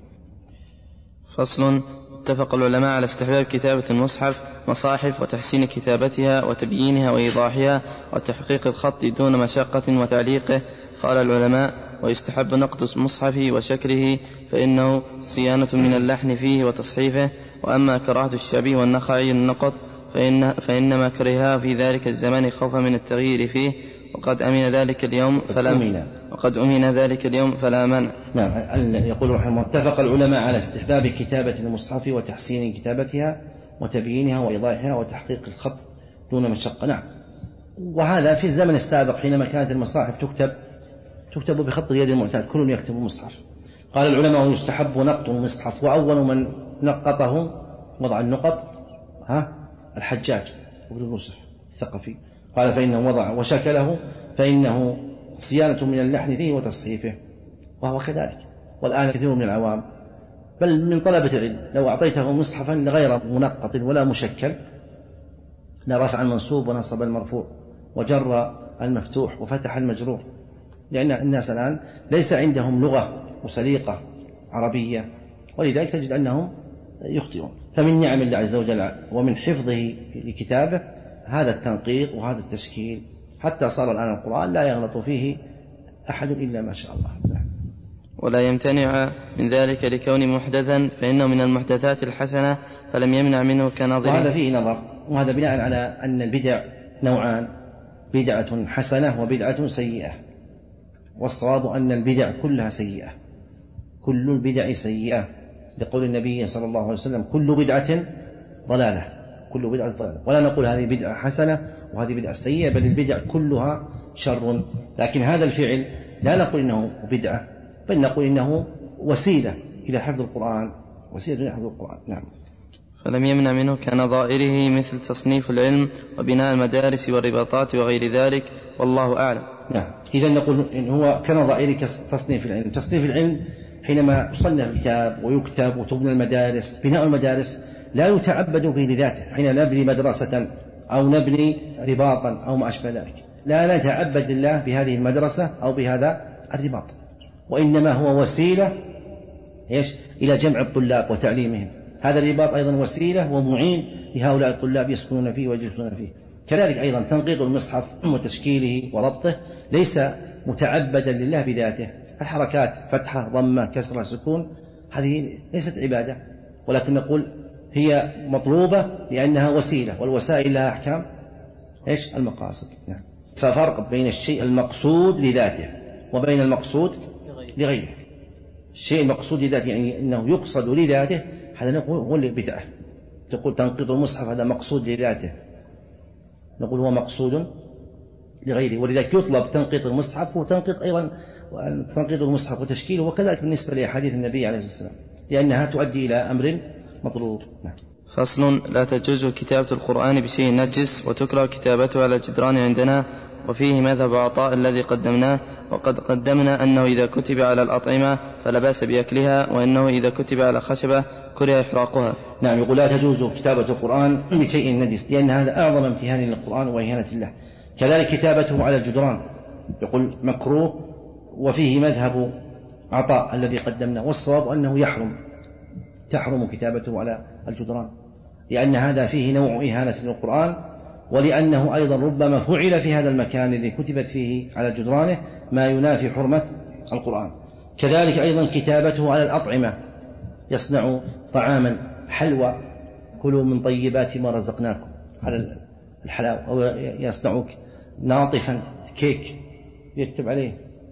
فصل. اتفق العلماء على استحباب كتابة المصحف مصاحف وتحسين كتابتها وتبيينها وإيضاحها وتحقيق الخط دون مشقة وتعليقه. قال العلماء: ويستحب نقد المصحف وشكله فإنه صيانة من اللحن فيه وتصحيفه. وأما كراهة الشعبي والنخعي النقط فإن فإنما كرهها في ذلك الزمان خوفا من التغيير فيه، وقد أمن ذلك اليوم فلا وقد أمن ذلك اليوم فلا منع. نعم. يقول رحمه الله: اتفق العلماء على استحباب كتابة المصحف وتحسين كتابتها وتبيينها وإيضاحها وتحقيق الخط دون مشقة. نعم. وهذا في الزمن السابق حينما كانت المصاحف تكتب تكتب بخط اليد المعتاد، كل يكتب المصحف. قال العلماء: ويستحب نقط المصحف، وأول من نقطه وضع النقط ها الحجاج ابن يوسف الثقفي. قال فإنه وضع وشكله فإنه صيانة من اللحن فيه وتصحيفه، وهو كذلك. والآن كثير من العوام بل من طلبة العلم لو أعطيته مصحفا غير منقط ولا مشكل لرفع المنصوب ونصب المرفوع وجر المفتوح وفتح المجرور، لأن الناس الآن ليس عندهم لغة وسليقة عربية، ولذلك تجد أنهم يخطئون. فمن نعم الله عز وجل ومن حفظه لكتابه هذا التنقيط وهذا التشكيل، حتى صار الآن القرآن لا يغلط فيه أحد إلا ما شاء الله. ولا يمتنع من ذلك لكون محدثا، فإنه من المحدثات الحسنة فلم يمنع منه كنظره. وهذا فيه نظر، وهذا بناء على أن البدع نوعان: بدعة حسنة وبدعة سيئة. والصواب أن البدع كلها سيئة، كل البدع سيئة، لقول النبي صلى الله عليه وسلم: كل بدعة ضلالة، كل بدعة ضلالة. ولا نقول هذه بدعة حسنة وهذه بدعة سيئة، بل البدع كلها شر. لكن هذا الفعل لا نقول إنه بدعة، بل نقول إنه وسيلة إلى حفظ القرآن، وسيلة إلى حفظ القرآن. نعم. فلم يمنع منه كنظائره مثل تصنيف العلم وبناء المدارس والرباطات وغير ذلك، والله أعلم. نعم. إذن نقول إن هو كنظائر تصنيف العلم. تصنيف العلم حينما يصنف كتاب ويكتب وتبنى المدارس، بناء المدارس لا يتعبد به لذاته. حين نبني مدرسة أو نبني رباطا أو ما أشبه ذلك، لا نتعبد لله بهذه المدرسة أو بهذا الرباط، وإنما هو وسيلة إيش إلى جمع الطلاب وتعليمهم. هذا الرباط أيضا وسيلة ومعين لهؤلاء الطلاب يسكنون فيه ويجلسون فيه. كذلك أيضا تنقيط المصحف وتشكيله وربطه ليس متعبدا لله بذاته. الحركات فتحة ضمة كسرة سكون هذه ليست عبادة، ولكن نقول هي مطلوبة لأنها وسيلة، والوسائل لها أحكام إيش؟ المقاصد. نعم. ففرق بين الشيء المقصود لذاته وبين المقصود لغيره. الشيء المقصود لذاته يعني أنه يقصد لذاته، هذا نقول هو اللي بدعة. تقول تنقيط المصحف هذا مقصود لذاته، نقول هو مقصود لغيره. ولذلك يطلب تنقيط المصحف وتنقيط أيضا تنقيط المصحف وتشكيله، وكذلك بالنسبة لأحاديث النبي عليه الصلاة والسلام، لأنها تؤدي إلى أمر مطلوب. نعم. فصل: لا تجوز كتابة القرآن بشيء نجس، وتكره كتابته على الجدران عندنا، وفيه مذهب عطاء الذي قدمناه. وقد قدمنا أنه إذا كتب على الأطعمة فلا بأس بأكلها، وأنه إذا كتب على خشبة كره إحراقها. نعم. يقول لا تجوز كتابة القرآن بشيء نجس، لأن هذا أعظم امتهان للقرآن وإهانة له. كذلك كتابته على الجدران يقول مكروه، وفيه مذهب عطاء الذي قدمنا، والصواب أنه يحرم تحرم كتابته على الجدران، لأن هذا فيه نوع إهانة للقرآن، ولأنه أيضا ربما فعل في هذا المكان الذي كتبت فيه على جدرانه ما ينافي حرمة القرآن. كذلك أيضا كتابته على الأطعمة، يصنع طعاما حلوى كلوا من طيبات ما رزقناكم على الحلاوة، أو يصنع ناطفا كيك يكتب عليه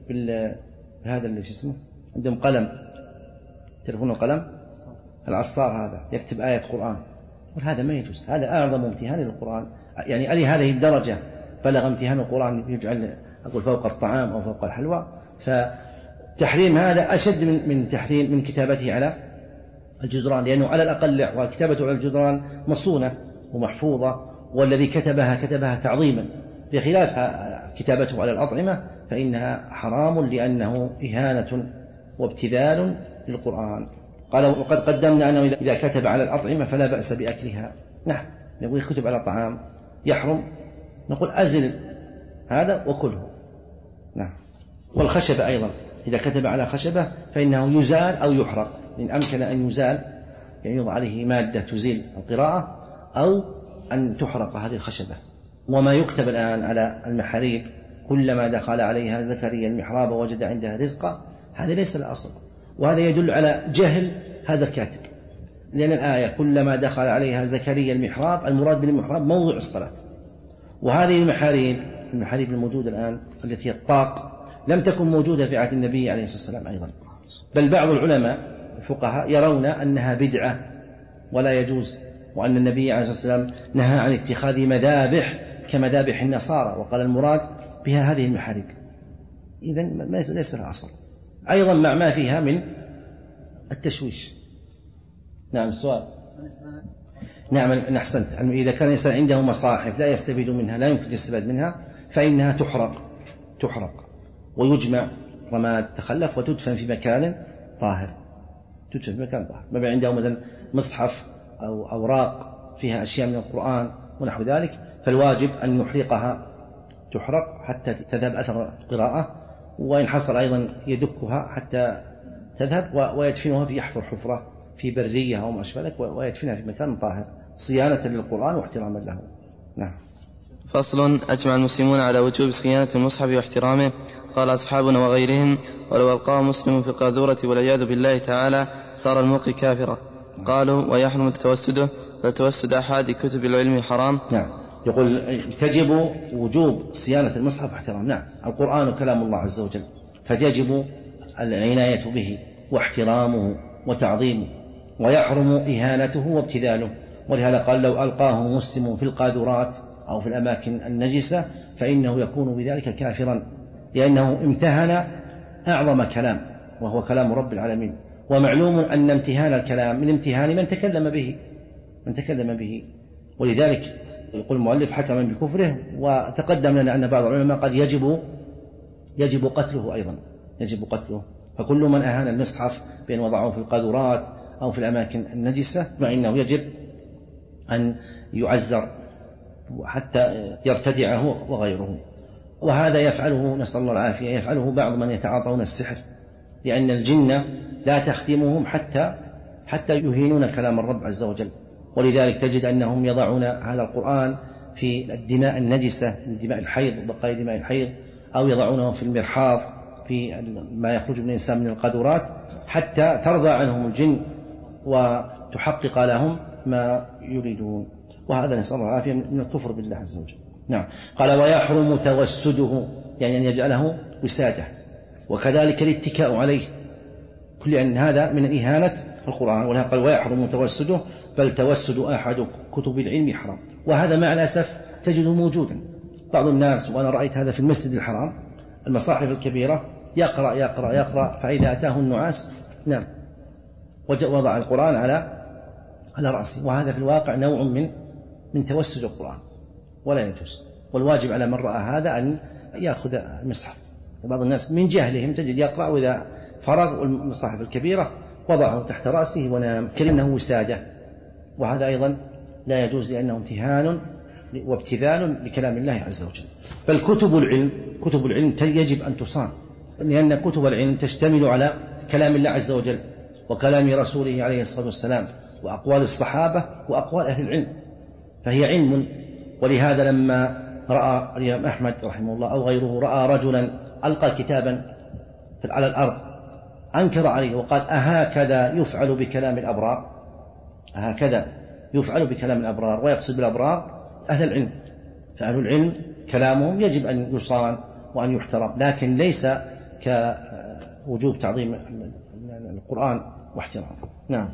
بهذا اللي اسمه عندهم قلم، تلفون القلم العصار، هذا يكتب آية قرآن، وهذا ما يجوز. هذا أعظم امتهان للقرآن، يعني ألي هذه الدرجة بلغ امتهان القرآن يجعل أقول فوق الطعام أو فوق الحلوى. فتحريم هذا أشد من من تحريم من كتابته على الجدران، لأنه على الأقل وكتابته على الجدران مصونة ومحفوظة، والذي كتبها كتبها تعظيما، بخلاف كتابته على الأطعمة فإنها حرام لأنه إهانة وابتذال للقرآن. قال وقد قدمنا أنه إذا كتب على الأطعمة فلا بأس بأكلها. نعم. يقول كتب على الطعام يحرم، نقول أزل هذا وكله. نعم. والخشبة أيضا إذا كتب على خشبة فإنه يزال أو يحرق، إن أمكن أن يزال يعني يوضع عليه مادة تزيل القراءة، أو أن تحرق هذه الخشبة. وما يكتب الآن على المحاريب كلما دخل عليها زكريا المحراب وجد عندها رزقا، هذا ليس الأصل، وهذا يدل على جهل هذا الكاتب، لأن الآية كلما دخل عليها زكريا المحراب المراد بالمحراب موضع الصلاة. وهذه المحاريب المحاريب الموجودة الآن التي هي الطاق لم تكن موجودة في عهد النبي عليه الصلاة والسلام أيضا، بل بعض العلماء الفقهاء يرون أنها بدعة ولا يجوز، وأن النبي عليه الصلاة والسلام نهى عن اتخاذ مذابح كمذابح النصارى، وقال المراد بها هذه المحاريب. إذن ليس لها أصل، أيضا مع ما فيها من التشويش. نعم. السؤال. نعم. أحسنت. إذا كان الإنسان عنده مصاحف لا يستفيد منها، لا يمكن يستفاد منها، فإنها تحرق تحرق ويجمع رماد تخلف وتدفن في مكان طاهر تدفن في مكان طاهر. ما عنده مثلا مصحف أو أوراق فيها أشياء من القرآن ونحو ذلك، فالواجب أن نحرقها تحرق حتى تذهب أثر القراءة، وإن حصل أيضا يدكها حتى تذهب، ويدفنها في يحفر حفرة في برية أو ما أشبه ذلك، ويدفنها في مكان طاهر صيانة للقرآن واحتراما له. نعم. فصل: أجمع المسلمون على وجوب صيانة المصحف واحترامه. قال أصحابنا وغيرهم: ولو ألقاه مسلم في القاذورة والعياذ بالله تعالى صار الملقي كافرا. قالوا: ويحرم توسده، فتوسد أحد كتب العلم حرام. نعم. يقول تجب وجوب صيانة المصحف واحترام. نعم. القرآن كلام الله عز وجل، فيجب العناية به واحترامه وتعظيمه، ويحرم إهانته وابتذاله. ولهذا قال: لو ألقاه مسلم في القاذورات أو في الأماكن النجسة فإنه يكون بذلك كافرا، لأنه امتهن أعظم كلام وهو كلام رب العالمين. ومعلوم أن امتهان الكلام من امتهان من تكلم به من تكلم به ولذلك يقول المؤلف حكما بكفره. وتقدم لنا أن بعض العلماء قال يجب يجب قتله أيضا يجب قتله. فكل من أهان المصحف بأن وضعه في القاذورات أو في الأماكن النجسة فإنه يجب أن يعزر حتى يرتدعه وغيره. وهذا يفعله نسأل الله العافية يفعله بعض من يتعاطون السحر، لأن الجن لا تخدمهم حتى حتى يهينون كلام الرب عز وجل. ولذلك تجد أنهم يضعون هذا القرآن في الدماء النجسة من دماء الحيض وبقايا دماء الحيض، أو يضعونه في المرحاض في ما يخرج من الإنسان من القاذورات، حتى ترضى عنهم الجن وتحقق لهم ما يريدون، وهذا نسأل الله العافية من الكفر بالله عز وجل. نعم. قال ويحرم توسده، يعني أن يجعله وسادة، وكذلك الاتكاء عليه، كل أن هذا من إهانة القرآن. ولهذا قال ويحرم توسده، بل توسد أحد كتب العلم حرام. وهذا مع الأسف تجده موجودا. بعض الناس، وأنا رأيت هذا في المسجد الحرام، المصاحف الكبيرة يقرأ يقرأ يقرأ فإذا أتاه النعاس نعم وضع القرآن على على رأسه، وهذا في الواقع نوع من من توسد القرآن ولا يجوز. والواجب على من رأى هذا أن يأخذ المصحف. بعض الناس من جهلهم تجد يقرأ، وإذا فرغ المصاحف الكبيرة وضعه تحت رأسه ونام كأنه وسادة، وهذا أيضا لا يجوز، لأنه امتهان وابتذال لكلام الله عز وجل. بل كتب العلم كتب العلم يجب أن تصان، لأن كتب العلم تشتمل على كلام الله عز وجل وكلام رسوله عليه الصلاة والسلام وأقوال الصحابة وأقوال أهل العلم، فهي علم. ولهذا لما رأى الإمام أحمد رحمه الله أو غيره رأى رجلا ألقى كتابا على الأرض أنكر عليه وقال أهكذا يفعل بكلام الأبرار، هكذا يفعل بكلام الأبرار، ويقصد بالأبرار أهل العلم. فأهل العلم كلامهم يجب أن يصان وأن يحترم، لكن ليس كوجوب تعظيم القرآن واحترامه. نعم.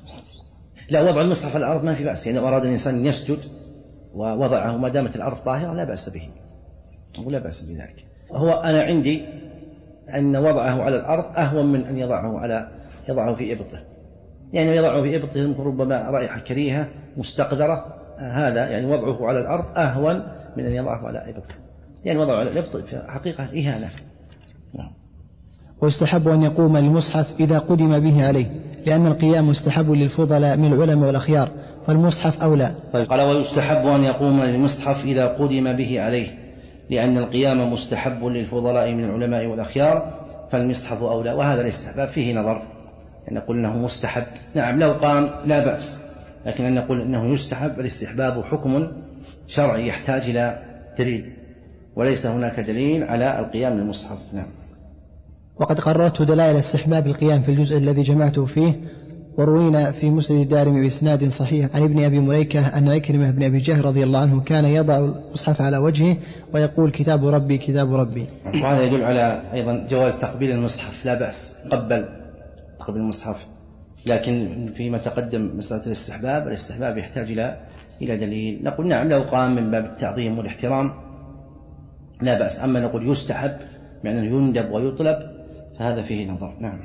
لا، وضع المصحف على الأرض ما في بأس، يعني أراد الإنسان يسجد ووضعه ما دامت الأرض طاهرة لا بأس به، ولا بأس بذلك. هو أنا عندي أن وضعه على الأرض أهون من أن يضعه على يضعه في إبطه، يعني يضعه في إبطه ربما رائحة كريهة مستقذرة، هذا يعني وضعه على الأرض أهون من أن يضعه على إبطه، يعني وضعه على الإبط في حقيقة إهانة. نعم. ويستحب أن يقوم المصحف إذا قدم به عليه، لأن القيام مستحب للفضلاء من العلماء والأخيار، فالمصحف أولى. قال ويستحب أن يقوم المصحف إذا قدم به عليه، لأن القيام مستحب للفضلاء من العلماء والأخيار، فالمصحف أولى. وهذا الاستحباب فيه نظر، أن نقول أنه مستحب، نعم لو قام لا بأس، لكن أن نقول أنه يستحب، الاستحباب حكم شرعي يحتاج إلى دليل، وليس هناك دليل على القيام للمصحف. نعم. وقد قررت دلائل استحباب القيام في الجزء الذي جمعته فيه. وروينا في مسند الدارمي بإسناد صحيح عن ابن أبي مليكة أن عكرمة بن أبي جهل رضي الله عنه كان يضع المصحف على وجهه ويقول كتاب ربي كتاب ربي. وهذا يدل على أيضا جواز تقبيل المصحف، لا بأس قبل تقبيل المصحف، لكن فيما تقدم مسألة الاستحباب، الاستحباب يحتاج إلى إلى دليل. نقول نعم لو قام من باب التعظيم والاحترام لا بأس، أما نقول يستحب يعني يندب ويطلب فهذا فيه نظر. نعم.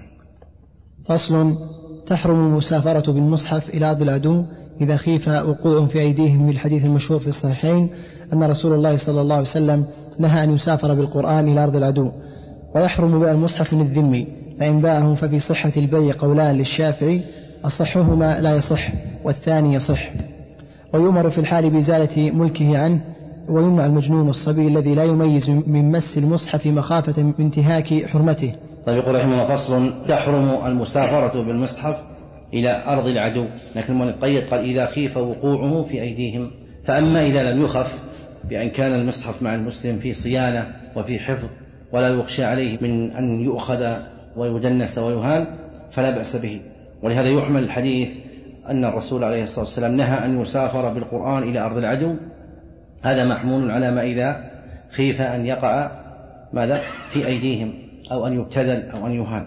فصل. تحرم المسافرة بالمصحف إلى أرض العدو إذا خيف وقوع في أيديهم، بالحديث المشهور في الصحيحين أن رسول الله صلى الله عليه وسلم نهى أن يسافر بالقرآن إلى أرض العدو. ويحرم بيع المصحف من الذمي، فإن باعه ففي صحة البيع قولان للشافعي، أصحهما لا يصح والثاني يصح. ويؤمر في الحال بإزالة ملكه عنه، ويمنع المجنون والصبي الذي لا يميز من مس المصحف مخافة من انتهاك حرمته. طيب يقول رحمه الله فصل. تحرم المسافرة بالمصحف إلى أرض العدو، لكن من قيد قال إذا خيف وقوعه في أيديهم. فأما إذا لم يخف بأن كان المصحف مع المسلم في صيانة وفي حفظ ولا يخشى عليه من أن يؤخذ ويدنس ويهان فلا بأس به. ولهذا يحمل الحديث أن الرسول عليه الصلاة والسلام نهى أن يسافر بالقرآن إلى أرض العدو، هذا محمول على ما إذا خيف أن يقع ماذا في أيديهم أو أن يبتذل أو أن يهان.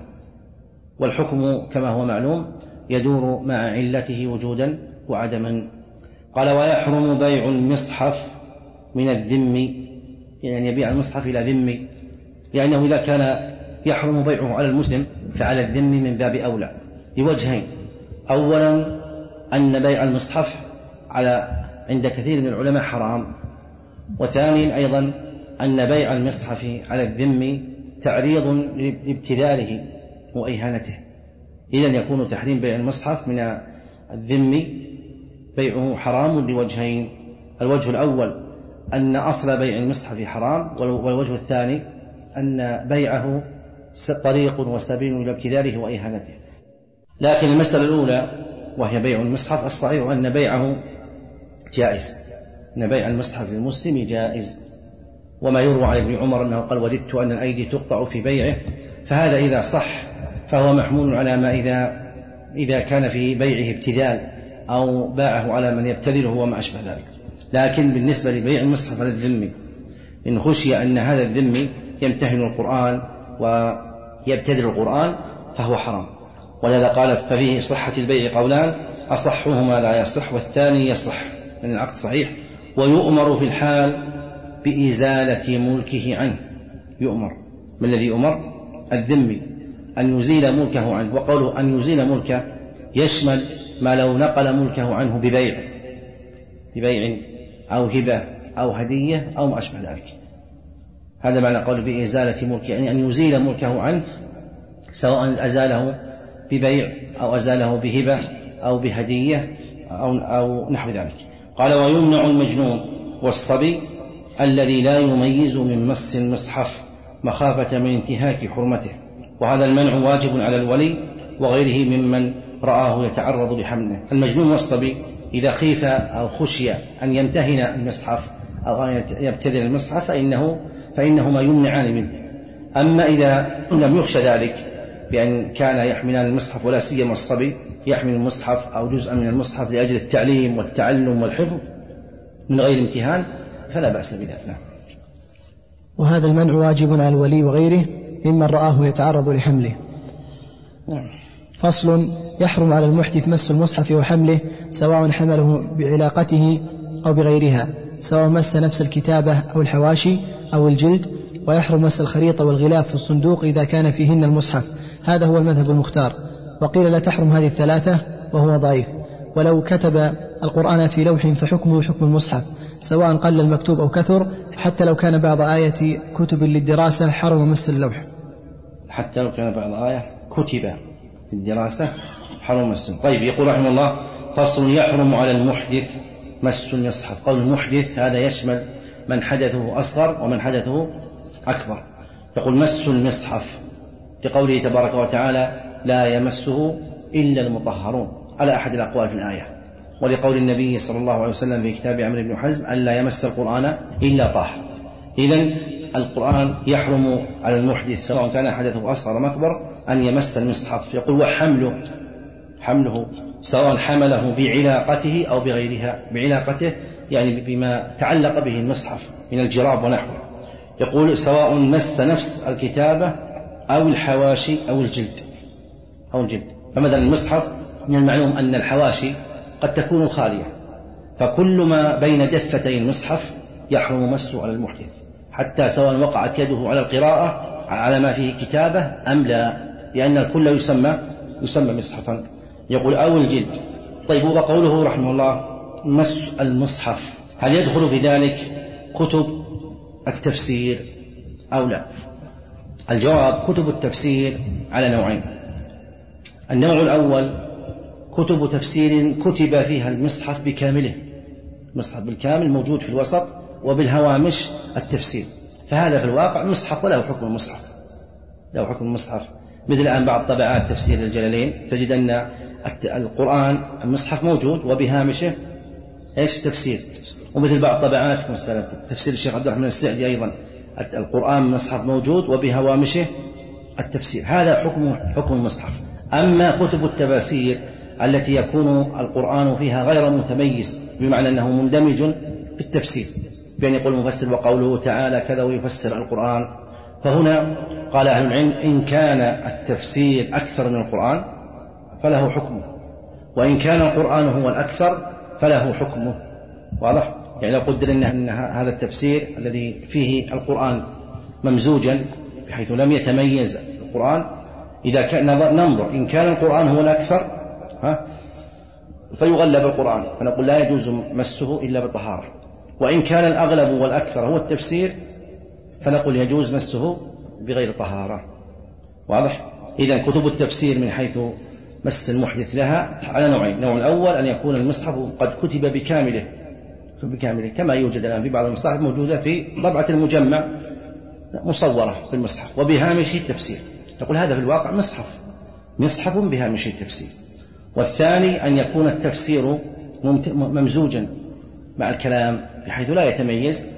والحكم كما هو معلوم يدور مع علته وجودا وعدما. قال ويحرم بيع المصحف من الذم، يعني يبيع المصحف إلى ذمي، لأنه إذا كان يحرم بيعه على المسلم فعلى الذم من باب أولى لوجهين. أولا أن بيع المصحف على عند كثير من العلماء حرام، وثانيا أيضا أن بيع المصحف على الذم تعريض لابتذاله وإهانته. إذن يكون تحريم بيع المصحف من الذم بيعه حرام لوجهين. الوجه الأول أن أصل بيع المصحف حرام، والوجه الثاني أن بيعه طريق وسبيل إلى ابتذاله وإهانته. لكن المسألة الأولى وهي بيع المصحف الصحيح أن بيعه جائز، أن بيع المصحف للمسلم جائز. وما يروى عن ابن عمر أنه قال وجدت أن الأيدي تقطع في بيعه، فهذا إذا صح فهو محمول على ما إذا إذا كان في بيعه ابتذال أو باعه على من يبتذله وما أشبه ذلك. لكن بالنسبة لبيع المصحف على الذمي إن خشي أن هذا الذمي يمتهن القرآن ويبتذل القرآن فهو حرام. ولذا قال ففيه صحة البيع قولان أصحهما لا يصح والثاني يصح لأن العقد صحيح. ويؤمر في الحال بإزالة ملكه عنه. يؤمر من الذي أمر؟ الذمي أن يزيل ملكه عنه. وقوله أن يزيل ملكه يشمل ما لو نقل ملكه عنه ببيع ببيع أو هبة أو هدية أو ما أشبه ذلك. هذا معنى قول بإزالة ملكه يعني أن يزيل ملكه عنه سواء أزاله ببيع أو أزاله بهبة أو بهدية أو, أو نحو ذلك. قال ويمنع المجنون والصبي الذي لا يميز من مس المصحف مخافة من انتهاك حرمته. وهذا المنع واجب على الولي وغيره ممن رآه يتعرض لحمله. المجنون والصبي إذا خيف أو خشي أن يمتهن المصحف أو أن يبتذل المصحف فإنه فإنهما يمنعان منه. أما إذا لم يخشى ذلك بأن كان يحملان المصحف ولا سيما الصبي يحمل المصحف أو جزءا من المصحف لأجل التعليم والتعلم والحفظ من غير امتهان فلا بأس بذلك. وهذا المنع واجب على الولي وغيره ممن رآه يتعرض لحمله. نعم. فصل. يحرم على المحدث مس المصحف وحمله سواء حمله بعلاقته أو بغيرها سواء مس نفس الكتابة أو الحواشي أو الجلد. ويحرم مس الخريطة والغلاف في الصندوق إذا كان فيهن المصحف. هذا هو المذهب المختار. وقيل لا تحرم هذه الثلاثة وهو ضعيف. ولو كتب القرآن في لوح فحكمه حكم المصحف سواء قل المكتوب أو كثر حتى لو كان بعض آية كتب للدراسة حرم مس اللوح. حتى لو كان بعض آية كتب للدراسة حرم مس. طيب يقول رحمه الله فصل. يحرم على المحدث مس المصحف. قول المحدث هذا يشمل من حدثه أصغر ومن حدثه أكبر. يقول مس المصحف لقوله تبارك وتعالى لا يمسه إلا المطهرون على أحد الأقوال في الآية. ولقول النبي صلى الله عليه وسلم في كتاب عمرو بن حزم ألا يمس القرآن إلا طاهر. إذن القرآن يحرم على المحدث سواء كان حدثه أصغر أم أكبر أن يمس المصحف. يقول وحمله حمله سواء حمله بعلاقته أو بغيرها. بعلاقته يعني بما تعلق به المصحف من الجراب ونحوه. يقول سواء مس نفس الكتابة أو الحواشي أو الجلد أو الجلد. فمثلا المصحف من المعلوم أن الحواشي قد تكون خالية فكل ما بين دفتي المصحف يحرم مسه على المحدث حتى سواء وقعت يده على القراءة على ما فيه كتابة أم لا لأن الكل يسمى يسمى مصحفا. يقول أو الجلد. طيب وقوله رحمه الله مس المصحف هل يدخل في ذلك كتب التفسير أو لا؟ الجواب كتب التفسير على نوعين. النوع الأول كتب تفسير كتب فيها المصحف بكامله. المصحف بالكامل موجود في الوسط وبالهوامش التفسير فهذا في الواقع مصحف وله حكم المصحف له حكم المصحف. مثل الآن بعض طبعات تفسير الجلالين تجد أن القرآن المصحف موجود وبهامشه إيش تفسير. ومثل بعض طبعات مسألة تفسير الشيخ عبد الرحمن السعدي أيضا القرآن المصحف موجود وبهوامشه التفسير. هذا حكم حكم المصحف. أما كتب التفاسير التي يكون القرآن فيها غير متميز بمعنى أنه مندمج في التفسير بأن يقول المفسر وقوله تعالى كذا ويفسر القرآن فهنا قال أهل العلم إن كان التفسير أكثر من القرآن فله حكمه وإن كان القرآن هو الأكثر فله حكمه. واضح؟ يعني لو قدر أن هذا التفسير الذي فيه القرآن ممزوجا بحيث لم يتميز القرآن إذا كان ننظر إن كان القرآن هو الأكثر ها فيغلب القرآن فنقول لا يجوز مسه إلا بطهارة. وإن كان الأغلب والأكثر هو التفسير فنقول يجوز مسه بغير طهارة. واضح؟ إذن كتب التفسير من حيث مس المحدث لها على نوعين. النوع الأول أن يكون المصحف قد كتب بكامله بكامله كما يوجد الآن في بعض المصاحف موجودة في طبعة المجمع مصورة في المصحف وبهامش التفسير نقول هذا في الواقع مصحف مصحف بهامش التفسير. والثاني أن يكون التفسير ممزوجا مع الكلام بحيث لا يتميز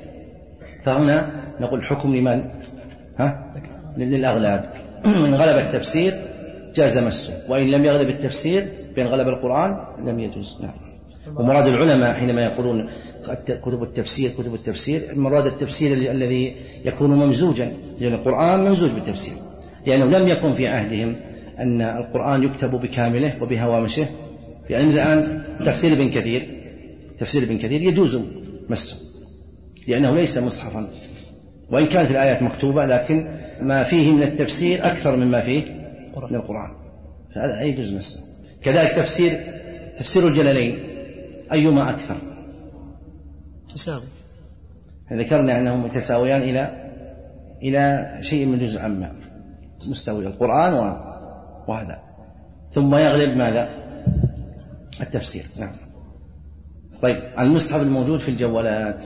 فهنا نقول حكم لمن ها للأغلب من غلب التفسير جاز مسه وإن لم يغلب التفسير بين غلب القرآن لم يجوز. نعم. ومراد العلماء حينما يقولون كتب التفسير كتب التفسير مراد التفسير الذي يكون ممزوجا، لأن القرآن ممزوج بالتفسير، لأنه لم يكن في عهدهم أن القرآن يكتب بكامله وبهوامشه. يعني الآن تفسير ابن كثير تفسير ابن كثير يجوز مسه، لأنه ليس مصحفا، وإن كانت الآيات مكتوبة لكن ما فيه من التفسير أكثر مما فيه من القرآن، فهذا يجوز مسه. كذلك تفسير تفسير الجلالين أيما أكثر؟ تساوي. ذكرنا أنهم متساويان إلى إلى شيء من جزء عما مستوي القرآن وهذا، ثم يغلب ماذا؟ التفسير. نعم. طيب المصحف الموجود في الجوالات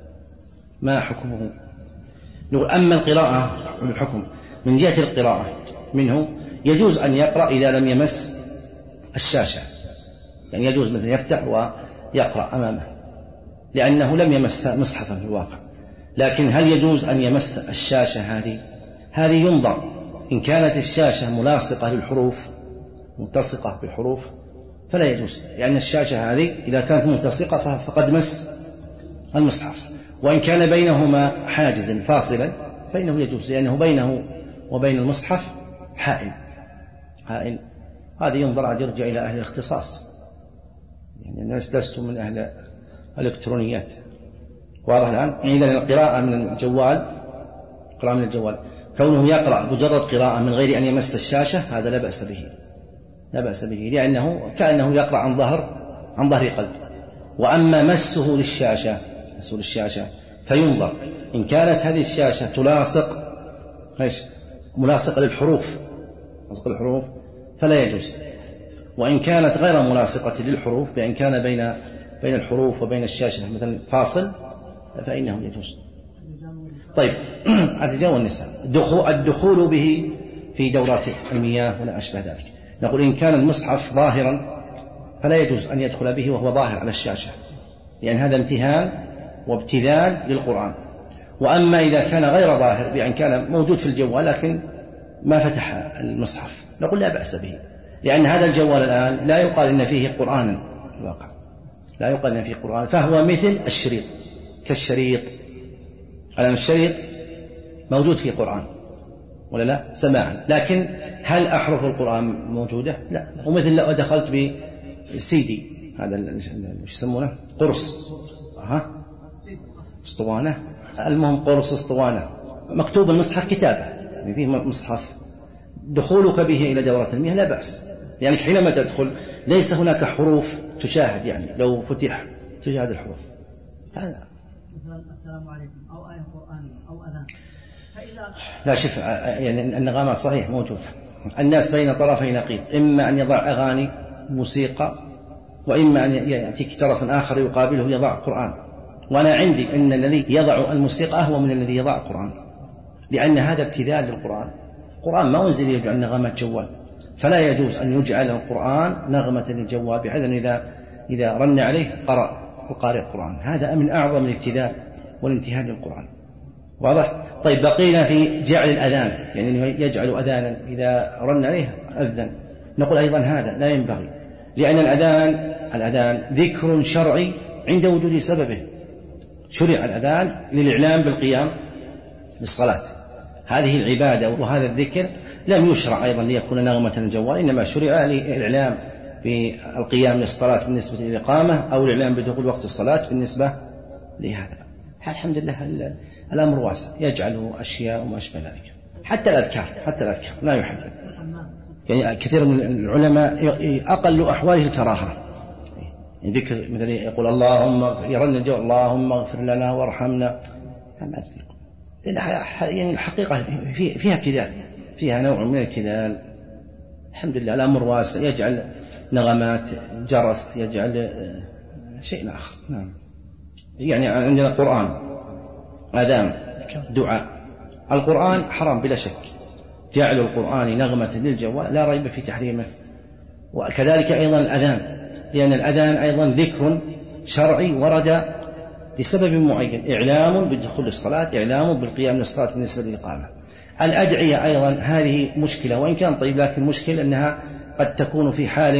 ما حكمه؟ نقول أما القراءة والحكم من جهة القراءة منه يجوز أن يقرأ إذا لم يمس الشاشة، يعني يجوز مثلا يفتح ويقرأ أمامه لأنه لم يمس مصحفا في الواقع. لكن هل يجوز أن يمس الشاشة هذه؟ هذه ينظر، إن كانت الشاشة ملاصقة للحروف ملتصقة بالحروف فلا يجوز، لأن الشاشة هذه إذا كانت ملتصقة فقد مس المصحف، وإن كان بينهما حاجز فاصلا فإنه يجوز، لأنه بينه وبين المصحف حائل حائل هذه ينظر عاد يرجع إلى أهل الاختصاص، يعني الناس لستم من أهل الإلكترونيات. واضح الآن؟ إذن القراءة من الجوال قراءة من الجوال كونه يقرأ مجرد قراءة من غير أن يمس الشاشة هذا لا بأس به لا بأس به لأنه كأنه يقرأ عن ظهر عن ظهر قلب. وأما مسه للشاشة مسه للشاشة فينظر، إن كانت هذه الشاشة تلاصق ايش ملاصقة للحروف ملاصقة للحروف فلا يجوز، وإن كانت غير ملاصقة للحروف بأن كان بين بين الحروف وبين الشاشة مثلا فاصل فإنه يجوز. طيب الرجال والنساء الدخول به في دورات المياه ولا أشبه ذلك، نقول إن كان المصحف ظاهرا فلا يجوز أن يدخل به وهو ظاهر على الشاشة، لأن هذا امتهان وابتذال للقرآن. وأما إذا كان غير ظاهر بأن كان موجود في الجوال لكن ما فتح المصحف نقول لا بأس به، لأن هذا الجوال الآن لا يقال إن فيه قرآن في الواقع، لا يقال إن فيه قرآن، فهو مثل الشريط كالشريط. الآن الشريط موجود فيه قرآن ولا لا سماعا، لكن هل أحرف القرآن موجودة؟ لا. ومثل لو دخلت بسيدي هذا ايش يسمونه قرص ها اسطوانة، المهم قرص اسطوانة مكتوب المصحف كتابة يعني فيه مصحف، دخولك به إلى دورة المياه لا بأس، يعني حينما تدخل ليس هناك حروف تشاهد، يعني لو فتح تشاهد الحروف هذا السلام عليكم أو آية قرآنية أو أذان فإذا لا شوف يعني النغمات صحيح موجود، الناس بين طرفي نقيض، إما أن يضع أغاني موسيقى وإما أن يأتيك طرف آخر يقابله يضع قرآن. وأنا عندي أن الذي يضع الموسيقى أهوى من الذي يضع القرآن، لأن هذا ابتذال للقرآن. القرآن ما أنزل يجعل نغمات جوال، فلا يجوز أن يجعل القرآن نغمة للجوال بحيث أن إذا إذا رن عليه قرأ وقارئ القرآن، هذا من أعظم الابتذال والانتهاك للقرآن. واضح؟ طيب بقينا في جعل الأذان، يعني يجعل أذانا إذا رن عليه أذن، نقول أيضا هذا لا ينبغي، لأن الأذان الأذان ذكر شرعي عند وجود سببه، شرع الأذان للإعلام بالقيام بالصلاة، هذه العبادة وهذا الذكر لم يشرع أيضا ليكون نغمة الجوال، إنما شرع للإعلام بالقيام للصلاة بالنسبة للإقامة أو الإعلام بدخول وقت الصلاة بالنسبة لهذا. الحمد لله الأمر واسع، يجعل أشياء وما أشبه ذلك، حتى الأذكار حتى الأذكار لا يحدد، يعني كثير من العلماء أقل أحواله الكراهة، يعني ذكر مثلا يقول اللهم يرن الجوال اللهم اغفر لنا وارحمنا، يعني الحقيقة فيها كذال، فيها نوع من الكذال. الحمد لله الأمر واسع، يجعل نغمات جرس، يجعل شيء آخر. نعم. يعني عندنا القرآن آذان دعاء، القرآن حرام بلا شك، جعل القرآن نغمة للجوال لا ريب في تحريمه، وكذلك أيضا الأذان، لأن الأذان أيضا ذكر شرعي ورد لسبب معين، إعلام بالدخول للصلاة، إعلام بالقيام للصلاة بالنسبة للإقامة. الأدعية أيضا هذه مشكلة، وإن كان طيب لكن مشكلة أنها قد تكون في حال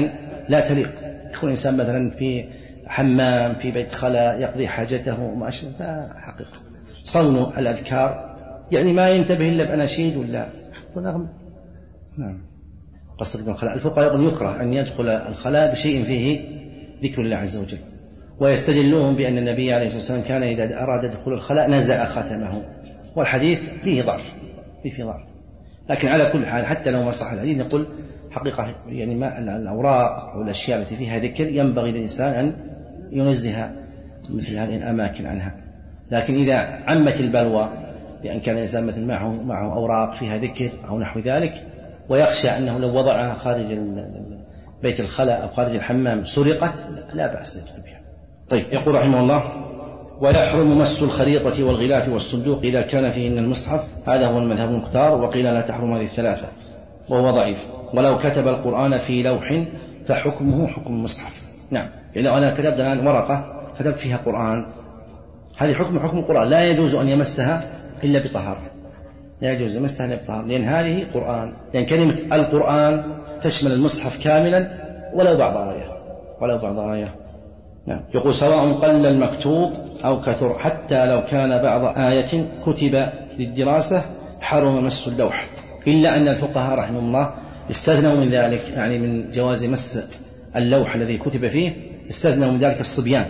لا تليق. يكون الإنسان مثلا في حمام في بيت خلاء يقضي حاجته وما أشبه، فحقيقة صون الأذكار يعني ما ينتبه إلا بأناشيد ولا نغم. نعم. قصة الخلاء الفقهاء يقول يكره أن يدخل الخلاء بشيء فيه ذكر الله عز وجل، ويستدلون بأن النبي عليه الصلاة والسلام كان إذا أراد دخول الخلاء نزع ختمه، والحديث فيه ضعف فيه ضعف. لكن على كل حال حتى لو ما صح الحديث نقول حقيقة يعني ما الأوراق أو الأشياء التي فيها ذكر ينبغي للإنسان أن ينزه مثل هذه الأماكن عنها. لكن إذا عمت البلوى بأن كان الإنسان مثل معه معه أوراق فيها ذكر أو نحو ذلك، ويخشى أنه لو وضعها خارج بيت الخلاء أو خارج الحمام سرقت، لا بأس بها. طيب، يقول رحمه الله: ويحرم مس الخريطة والغلاف والصندوق إذا كان فيهن المصحف. هذا هو المذهب المختار، وقيل لا تحرم هذه الثلاثة وهو ضعيف. ولو كتب القرآن في لوح فحكمه حكم المصحف. نعم، إذا أنا كتبت الآن ورقة كتبت فيها قرآن، هذه حكم حكم القرآن، لا يجوز أن يمسها إلا بطهارة، لا يجوز يمسها إلا بطهارة، لأن هذه قرآن، لأن كلمة القرآن تشمل المصحف كاملا ولو بعض آية ولو بعض آية. نعم. يقول: سواء قل المكتوب أو كثر، حتى لو كان بعض آية كتب للدراسة حرم مس اللوح، إلا أن الفقهاء رحمهم الله استثنوا من ذلك، يعني من جواز مس اللوح الذي كتب فيه، استثنوا من ذلك الصبيان،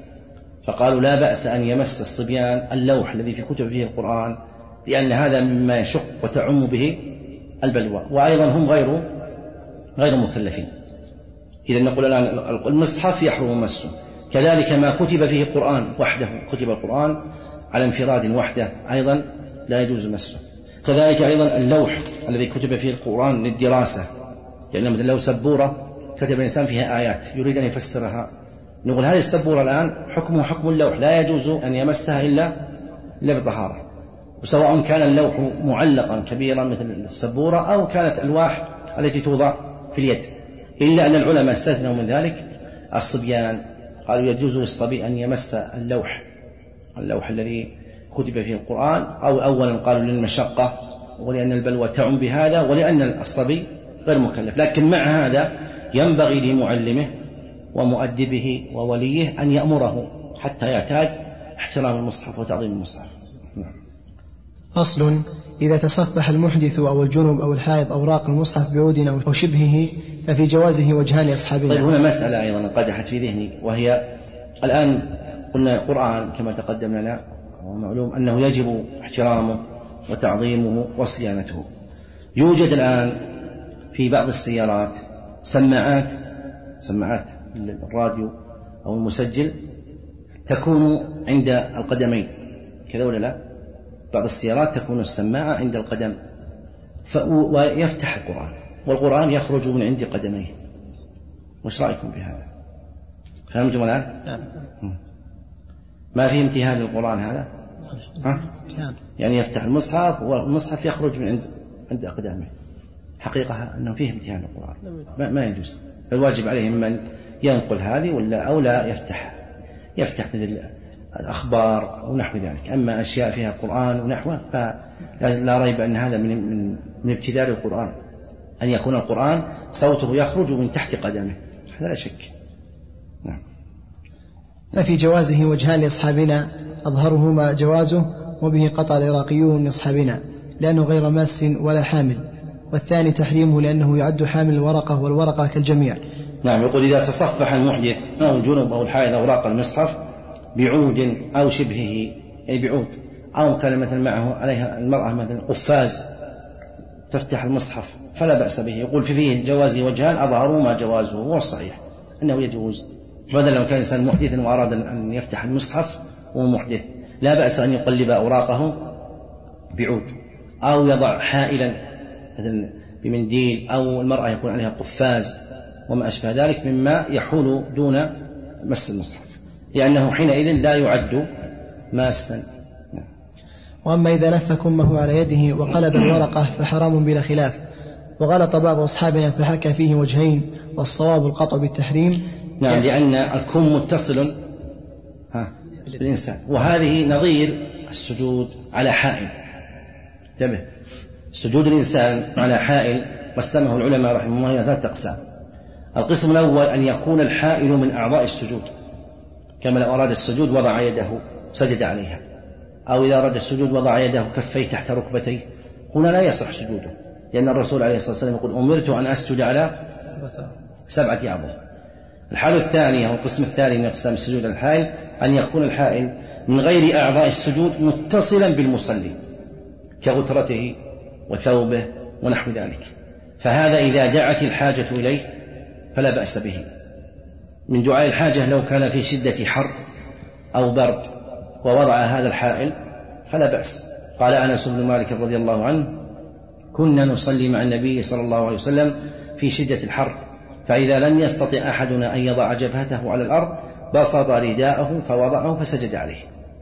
فقالوا لا بأس أن يمس الصبيان اللوح الذي في كتب فيه القرآن، لأن هذا مما يشق وتعم به البلوى، وأيضا هم غير غير مكلفين. إذا نقول الآن المصحف يحرم مسه، كذلك ما كتب فيه القرآن وحده، كتب القرآن على انفراد وحده أيضا لا يجوز مسه. كذلك أيضا اللوح الذي كتب فيه القرآن للدراسة، يعني مثلا لو سبورة كتب الإنسان فيها آيات يريد أن يفسرها، نقول هذه السبورة الآن حكمه حكم اللوح، لا يجوز أن يمسها إلا إلا بطهارة. وسواء كان اللوح معلقا كبيرا مثل السبورة أو كانت ألواح التي توضع في اليد، إلا أن العلماء استثنوا من ذلك الصبيان، قالوا يجوز للصبي أن يمس اللوح اللوح الذي كتب فيه القرآن، أو أولا قالوا للمشقة ولأن البلوى تعم بهذا ولأن الصبي غير مكلف. لكن مع هذا ينبغي لمعلمه ومؤدبه ووليه أن يأمره حتى يعتاد احترام المصحف وتعظيم المصحف. فصل: إذا تصفح المحدث أو الجنب أو الحائض أوراق المصحف بعود أو شبهه ففي جوازه وجهان أصحابنا. طيب، هنا مسألة أيضا قدحت في ذهني، وهي الآن قلنا القرآن كما تقدم لنا ومعلوم أنه يجب احترامه وتعظيمه وصيانته. يوجد الآن في بعض السيارات سماعات سماعات الراديو أو المسجل تكون عند القدمين كذا ولا لا؟ بعض السيارات تكون السماعة عند القدم ويفتح القرآن والقرآن يخرج من عند قدميه. وش رأيكم بهذا؟ فهمتم الآن؟ ما في امتهان للقرآن هذا؟ ها؟ يعني يفتح المصحف والمصحف يخرج من عند عند أقدامه. حقيقة أنه فيه امتهان للقرآن، ما, ما يجوز. الواجب عليه من ينقل هذه ولا أو لا يفتح يفتح مثل الأخبار ونحو ذلك. أما أشياء فيها قرآن ونحوه فلا ريب أن هذا من من, من ابتذال القرآن، أن يكون القرآن صوته يخرج من تحت قدمه، هذا لا شك. نعم. ففي جوازه وجهان لأصحابنا، أظهرهما جوازه وبه قطع العراقيون من أصحابنا لأنه غير ماس ولا حامل، والثاني تحريمه لأنه يعد حامل الورقة والورقة كالجميع. نعم. يقول: إذا تصفح المحدث أو الجنب أو الحائض أوراق المصحف بعود أو شبهه، أي بعود، أو كان مثل معه عليها المرأة مثلا قفاز تفتح المصحف فلا بأس به. يقول في فيه جوازه وجهان، أظهروا ما جوازه، هو الصحيح أنه يجوز. بدل لو كان إنسان محدث وأراد أن يفتح المصحف وهو محدث لا بأس أن يقلب أوراقه بعود، أو يضع حائلا مثلا بمنديل، أو المرأة يكون عليها قفاز وما أشبه ذلك مما يحول دون مس المصحف، لأنه حينئذ لا يعد ماسا. وأما إذا لف كمه على يده وقلب الورقة فحرام بلا خلاف. وغلط بعض أصحابنا فحكى فيه وجهين، والصواب القطع بالتحريم. نعم، لأن الكم متصل ها بالإنسان، وهذه نظير السجود على حائل. انتبه، سجود الإنسان على حائل قسمه العلماء رحمه الله إلى ثلاثة أقسام. القسم الأول أن يكون الحائل من أعضاء السجود، كما لو أراد السجود وضع يده سجد عليها، أو إذا أراد السجود وضع يده كفيه تحت ركبتيه، هنا لا يصح سجوده، لأن الرسول عليه الصلاة والسلام يقول أمرت أن أسجد على سبعة أعضاء. الحالة الثانية والقسم الثاني من أقسام السجود الحائل أن يكون الحائل من غير أعضاء السجود متصلا بالمصلي كغترته وثوبه ونحو ذلك، فهذا إذا دعت الحاجة إليه فلا بأس به. من دعاء الحاجة لو كان في شدة حر أو برد ووضع هذا الحائل فلا بأس. قال أنس بن مالك رضي الله عنه كنا نصلي مع النبي صلى الله عليه وسلم في شدة الحر، فإذا لم يستطع أحدنا أن يضع جبهته على الأرض بسط رداءه فوضعه فسجد عليه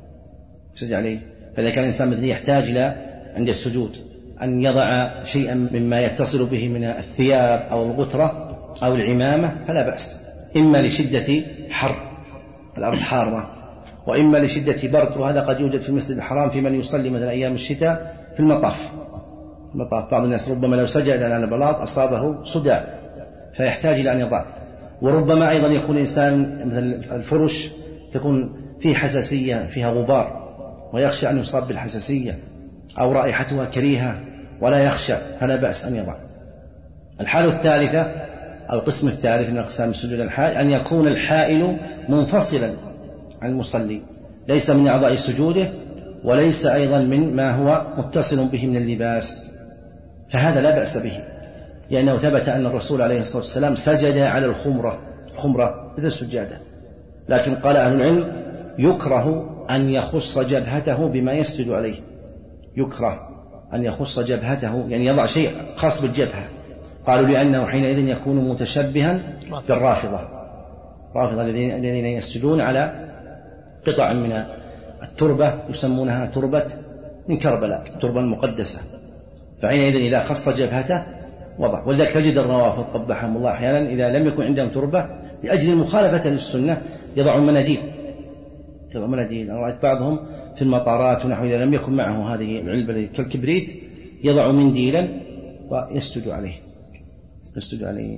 سجد عليه فإذا كان الإنسان مثل يحتاج إلى عند السجود أن يضع شيئا مما يتصل به من الثياب أو الغترة أو العمامة فلا بأس، إما لشدة حر الأرض حارة، وإما لشدة برد، وهذا قد يوجد في المسجد الحرام في من يصلي مثلا أيام الشتاء في المطاف. المطاف بعض الناس ربما لو سجد على البلاط أصابه صداع فيحتاج إلى أن يضع، وربما أيضا يكون إنسان مثل الفرش تكون فيه حساسية فيها غبار ويخشى أن يصاب بالحساسية أو رائحتها كريهة ولا يخشى فلا بأس أن يضع. الحالة الثالثة أو القسم الثالث من أقسام السجود الحائل أن يكون الحائل منفصلا عن المصلي، ليس من أعضاء سجوده وليس أيضا من ما هو متصل به من اللباس، فهذا لا بأس به، لأنه ثبت أن الرسول عليه الصلاة والسلام سجد على الخمرة الخمرة مثل السجادة، لكن قال أهل العلم يكره أن يخص جبهته بما يسجد عليه، يكره أن يخص جبهته يعني يضع شيء خاص بالجبهة، قالوا لأنه حينئذ يكون متشبها بالرافضة الرافضة الذين يسجدون على قطع من التربة يسمونها تربة من كربلاء، التربة المقدسة، فحينئذ إذا خص جبهته وضع. ولذلك تجد الروافض قبحهم الله أحيانا إذا لم يكن عندهم تربة لأجل المخالفة للسنة يضعون مناديل يضعون مناديل. أنا رأيت بعضهم في المطارات ونحو إذا لم يكن معه هذه العلبة كالكبريت يضع منديلا ويسجد عليه يسجد عليه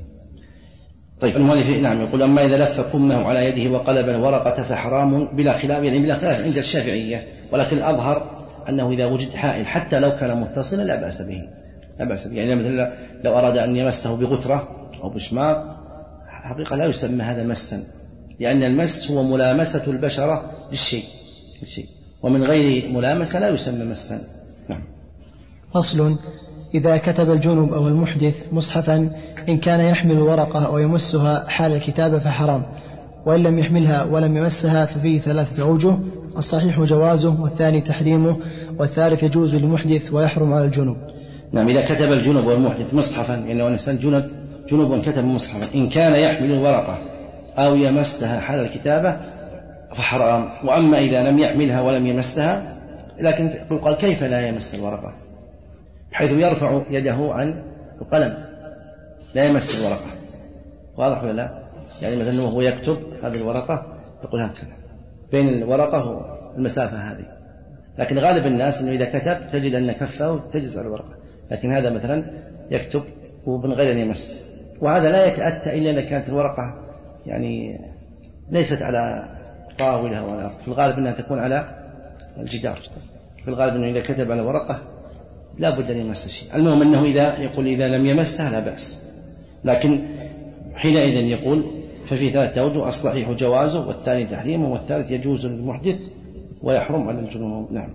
طيب المؤلف نعم يقول أما إذا لف كمه على يده وقلب الورقة فحرام بلا خلاف، يعني بلا خلاف عند الشافعية، ولكن الأظهر أنه إذا وجد حائل حتى لو كان متصلا لا بأس به لا بأس به يعني مثلا لو أراد أن يمسه بغترة أو بشماغ حقيقة لا يسمى هذا مسا، لأن المس هو ملامسة البشرة للشيء للشيء ومن غير ملامسة لا يسمى مسا. نعم. فصل: إذا كتب الجنب أو المحدث مصحفا إن كان يحمل الورقة أو يمسها حال الكتابة فحرام، وإن لم يحملها ولم يمسها ففيه ثلاثة أوجه: الصحيح جوازه، والثاني تحريمه، والثالث يجوز للمحدث ويحرم على الجنب. نعم. إذا كتب الجنب والمحدث مصحفا يعني لو الإنسان جنب جنب كتب مصحفا إن كان يحمل الورقة أو يمسها حال الكتابة فحرام، وأما إذا لم يحملها ولم يمسها لكن قال كيف لا يمس الورقة، حيث يرفع يده عن القلم لا يمس الورقة، واضح ولا لا؟ يعني مثلا وهو يكتب هذه الورقة يقول هكذا بين الورقة والمسافة هذه، لكن غالب الناس أنه إذا كتب تجد أن كفه تجلس على الورقة، لكن هذا مثلا يكتب ومن غير أن يمس، وهذا لا يتأتى إلا إذا كانت الورقة يعني ليست على طاولة ولا أرض، في الغالب أنها تكون على الجدار، في الغالب أنه إذا كتب على ورقة لا بد أن يمس شيء. المهم أنه إذا يقول إذا لم يمسها لا بأس، لكن حينئذ يقول ففي ثلاثة أوجه: الصحيح جوازه، والثاني تحريمه، والثالث يجوز للمحدث ويحرم على الجنوب. نعم.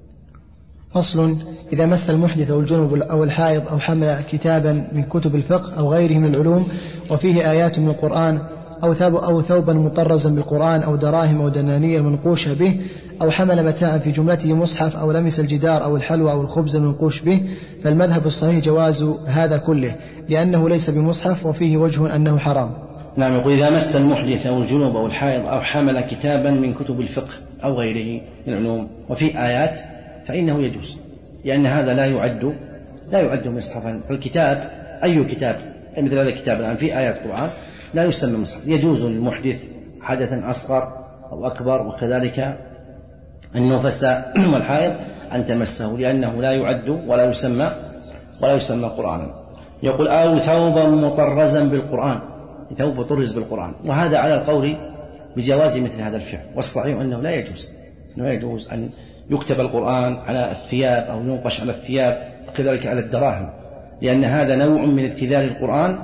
فصل: إذا مس المحدث أو الجنوب أو الحائض أو حمل كتابا من كتب الفقه أو غيره من العلوم وفيه آيات من القرآن أو ثوب أو ثوبا مطرزا بالقرآن أو دراهم أو دنانير منقوشة به أو حمل متاعا في جملته مصحف أو لمس الجدار أو الحلوى أو الخبز المنقوش به، فالمذهب الصحيح جواز هذا كله لأنه ليس بمصحف، وفيه وجه أنه حرام. نعم. يقول إذا مس المحدث أو الجنوب أو الحائض أو حمل كتابا من كتب الفقه أو غيره من العلوم وفيه آيات فإنه يجوز، لأن هذا لا يعد لا يعد مصحفا. فالكتاب أي كتاب مثل هذا الكتاب الآن فيه آيات قرآن لا يسمى مصحف. يجوز للمحدث حدثا أصغر أو أكبر وكذلك النفساء والحائض أن تمسه، لأنه لا يعد ولا يسمى ولا يسمى قرآنا. يقول أو ثوبا مطرزا بالقرآن، ثوب وطرز بالقرآن. وهذا على القول بجواز مثل هذا الفعل، والصحيح أنه لا يجوز أنه لا يجوز أن يكتب القرآن على الثياب أو ينقش على الثياب وكذلك على الدراهم، لأن هذا نوع من ابتذال القرآن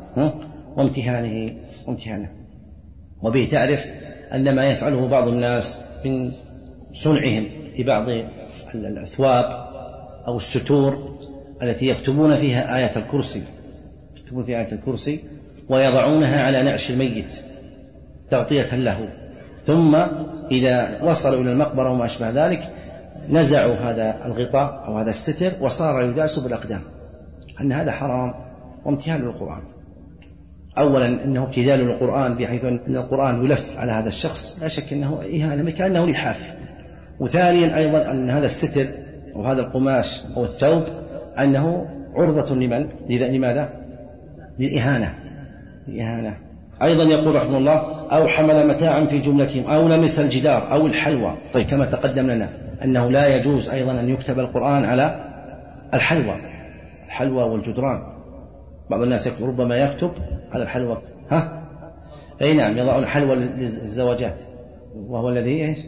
وامتهانه وامتهانه. وبه تعرف أن ما يفعله بعض الناس من صنعهم في بعض الأثواب أو الستور التي يكتبون فيها آية الكرسي يكتبون فيها آية الكرسي ويضعونها على نعش الميت تغطية له، ثم إذا وصلوا إلى المقبرة وما أشبه ذلك نزعوا هذا الغطاء أو هذا الستر وصار يداس بالأقدام. أن هذا حرام وامتهان للقرآن. أولا أنه ابتذال للقرآن بحيث أن القرآن يلف على هذا الشخص، لا شك أنه إهانة كأنه لحاف. وثانيا أيضا أن هذا الستر أو هذا القماش أو الثوب أنه عرضة لمن؟ لماذا؟ للإهانة. الإهانة. أيضا يقول رحمه الله أو حمل متاعا في جملتهم أو لمس الجدار أو الحلوى. طيب كما تقدم لنا أنه لا يجوز أيضا أن يكتب القرآن على الحلوى الحلوى والجدران. بعض الناس ربما يكتب على الحلوى ها أي نعم يضع الحلوى للزواجات، وهو الذي إيش؟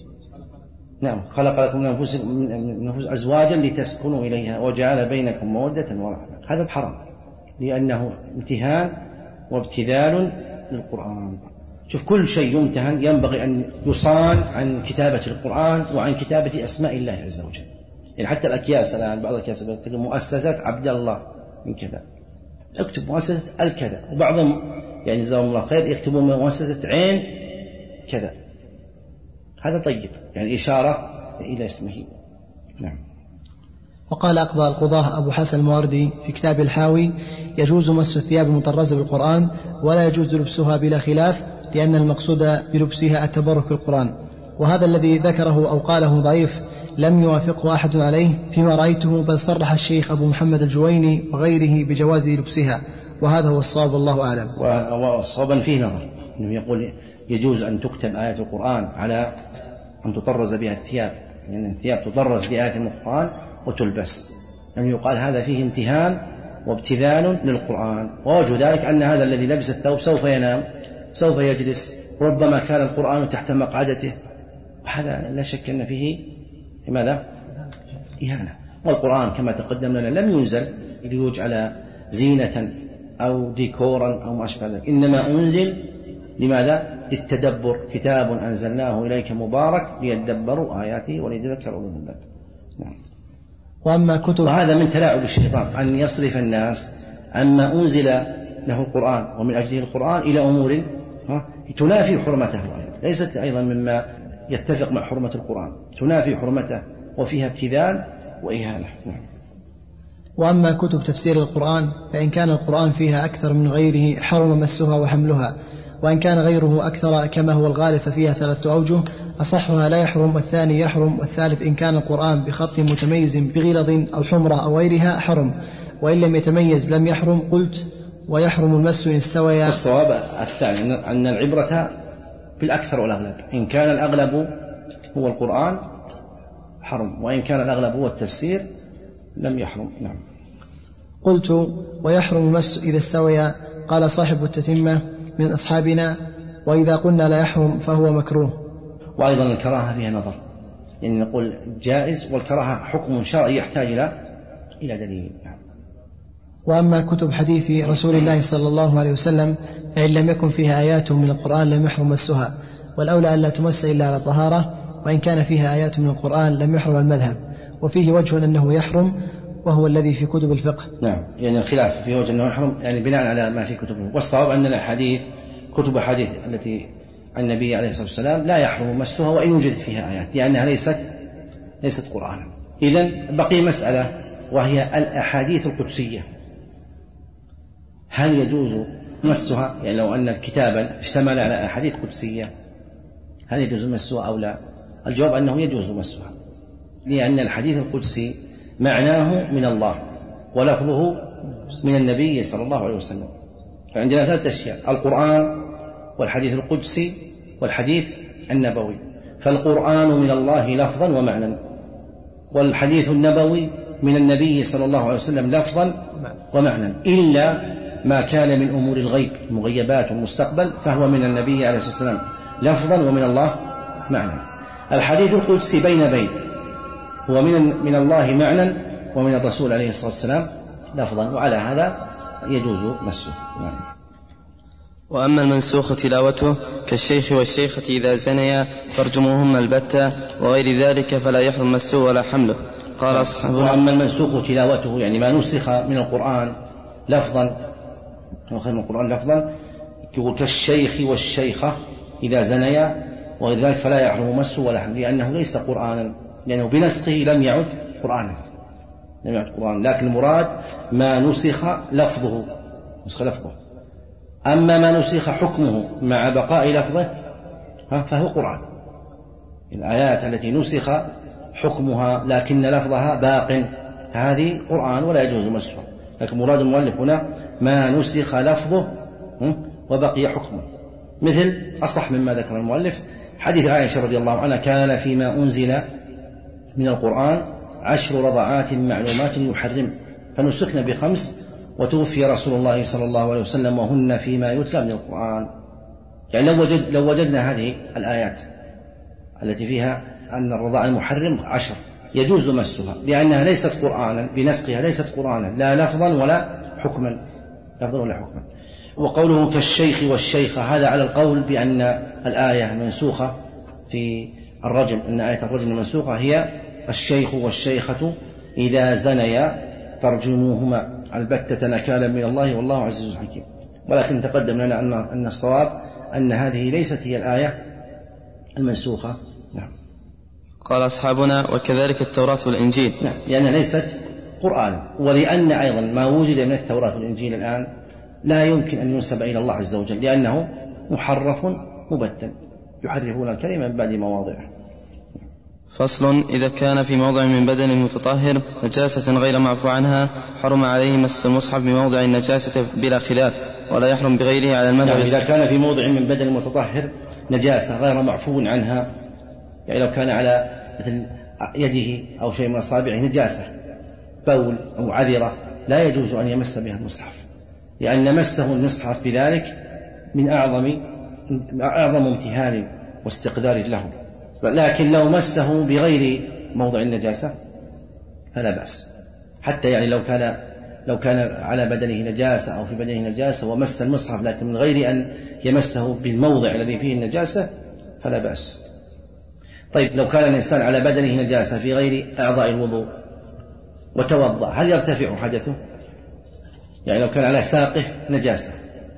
نعم خلق لكم من أنفسكم أزواجا لتسكنوا إليها وجعل بينكم مودة ورحمة. هذا حرام لأنه امتهان وابتذال للقرآن. شوف كل شيء يمتهن ينبغي أن يصان عن كتابة القرآن وعن كتابة أسماء الله عز وجل. يعني حتى الأكياس الآن بعض الأكياس تكتب مؤسسة عبد الله من كذا، اكتب مؤسسة الكذا، وبعضهم يعني جزاهم الله خير يكتبون مؤسسة عين كذا. هذا طيب يعني إشارة إلى اسمه. نعم. وقال أقضى القضاة أبو حسن المواردي في كتاب الحاوي يجوز مس الثياب المطرزة بالقرآن ولا يجوز لبسها بلا خلاف، لأن المقصود بلبسها التبرك بالقرآن، وهذا الذي ذكره أو قاله ضعيف لم يوافقه أحد عليه فيما رأيته، بل صرح الشيخ أبو محمد الجويني وغيره بجواز لبسها، وهذا هو الصواب والله أعلم. وصوابا فيه نظر أنه يقول يجوز أن تكتب آية القرآن على أن تطرز بها الثياب، لأن يعني الثياب تطرز بآية القرآن وتلبس، أن يعني يقال هذا فيه امتهان وابتذال للقرآن. ووجه ذلك أن هذا الذي لبس الثوب سوف ينام سوف يجلس، ربما كان القرآن تحت مقعدته، وهذا لا شك أن فيه لماذا؟ إهانة. والقرآن كما تقدم لنا لم ينزل ليجعل زينة أو ديكورا أو ما أشبه ذلك، إنما أنزل لماذا؟ للتدبر، كتاب أنزلناه إليك مبارك ليدبروا آياته وليتذكروا أولو الألباب. نعم. وأما كتب وهذا من تلاعب الشيطان أن يصرف الناس عما أنزل له القرآن ومن أجله القرآن إلى أمور تنافي حرمته، ليست أيضا مما يتفق مع حرمة القرآن، تنافي حرمته وفيها ابتذال وإهانة. نعم. وأما كتب تفسير القرآن فإن كان القرآن فيها أكثر من غيره حرم مسها وحملها، وإن كان غيره أكثر كما هو الغالب ففيها ثلاثة أوجه: أصحها لا يحرم، والثاني يحرم، والثالث إن كان القرآن بخط متميز بغلظ أو حمرة أو غيرها حرم، وإن لم يتميز لم يحرم. قلت ويحرم المس إن استوى. الصواب الثاني أن العبرة بالأكثر والأغلب، إن كان الأغلب هو القرآن حرم، وإن كان الأغلب هو التفسير لم يحرم. نعم. قلت ويحرم المس إذا استوى. قال صاحب التتمة من أصحابنا: وإذا قلنا لا يحرم فهو مكروه. وأيضا الكراهة فيها نظر، يعني نقول جائز، والكراهة حكم شرعي يحتاج إلى إلى دليل. وأما كتب حديث رسول الله صلى الله عليه وسلم فإن لم يكن فيها آيات من القرآن لم يحرم مسها، والأولى أن لا تمس إلا على طهارة، وإن كان فيها آيات من القرآن لم يحرم المذهب، وفيه وجه أنه يحرم وهو الذي في كتب الفقه. نعم، يعني الخلاف في وجه أنه يحرم يعني بناء على ما في كتب الفقه. والصواب أن الأحاديث كتب حديث التي عن النبي عليه الصلاة والسلام لا يحرم مسها وإن وجدت فيها آيات، لأنها ليست ليست قرآنا. إذن بقي مسألة وهي الأحاديث القدسية، هل يجوز مسها؟ يعني لو أن كتابا اشتمل على أحاديث قدسية هل يجوز مسها أو لا؟ الجواب أنه يجوز مسها، لأن الحديث القدسي معناه من الله ولفظه من النبي صلى الله عليه وسلم. فعندنا ثلاثة أشياء: القرآن والحديث القدسي والحديث النبوي. فالقرآن من الله لفظا ومعنى، والحديث النبوي من النبي صلى الله عليه وسلم لفظا ومعنى، إلا ما كان من أمور الغيب المغيبات والمستقبل فهو من النبي عليه الصلاة والسلام لفظا ومن الله معنى. الحديث القدسي بين بين هو من من الله معنى ومن الرسول عليه الصلاة والسلام لفظا، وعلى هذا يجوز مسه. نعم. وأما المنسوخ تلاوته كالشيخ والشيخة إذا زنيا فارجموهما البتة وغير ذلك فلا يحرم مسه ولا حمله. قال أصحابنا وأما المنسوخ تلاوته يعني ما نسخ من القرآن لفظا من القرآن لفظا يقول كالشيخ والشيخة إذا زنيا وغير ذلك فلا يحرم مسه ولا حمله، لأنه ليس قرآنا، لأنه بنسخه لم يعد قرآنا لم يعد قرآن، لكن المراد ما نسخ لفظه نسخ لفظه. أما ما نسخ حكمه مع بقاء لفظه فهو قرآن. الآيات التي نسخ حكمها لكن لفظها باق هذه قرآن ولا يجوز مسه، لكن مراد المؤلف هنا ما نسخ لفظه وبقي حكمه، مثل أصح مما ذكر المؤلف حديث عائشة رضي الله عنها كان فيما أنزل من القرآن عشر رضعات معلومات يحرم فنسخنا بخمس وتوفي رسول الله صلى الله عليه وسلم وهن فيما يتلى من القرآن. يعني لو, وجد لو وجدنا هذه الآيات التي فيها أن الرضاع المحرم عشر يجوز مسها لأنها ليست قرآنا بنسقها ليست قرآنا لا لفظا ولا حكما لفظا ولا حكما. وقوله كالشيخ والشيخة هذا على القول بأن الآية منسوخة في الرجم، أن آية الرجم المنسوخة هي الشيخ والشيخة إذا زنيا فارجموهما البتة نكالا من الله والله عزيز حكيم. ولكن تقدم لنا أن أن الصواب أن هذه ليست هي الآية المنسوخة. نعم. قال أصحابنا وكذلك التوراة والإنجيل. نعم، لأنها ليست قرآن، ولأن أيضا ما وجد من التوراة والإنجيل الآن لا يمكن أن ينسب إلى الله عز وجل لأنه محرف مبدل يحرفون الكلمة من بعد مواضعه. فصل إذا كان في موضع من بدن متطهر نجاسة غير معفو عنها حرم عليه مس المصحف بموضع النجاسة بلا خلاف ولا يحرم بغيره على المذهب. يعني إذا كان في موضع من بدن متطهر نجاسة غير معفو عنها، يعني لو كان على مثل يده أو شيء من أصابعه نجاسة بول أو عذرة لا يجوز أن يمس بها المصحف، لأن مسه المصحف بذلك من أعظم أعظم امتهان واستقدار له. لكن لو مسه بغير موضع النجاسة فلا بأس، حتى يعني لو كان لو كان على بدنه نجاسة أو في بدنه نجاسة ومس المصحف لكن من غير أن يمسه بالموضع الذي فيه النجاسة فلا بأس. طيب لو كان الإنسان على بدنه نجاسة في غير أعضاء الوضوء وتوضأ هل يرتفع حدثه؟ يعني لو كان على ساقه نجاسة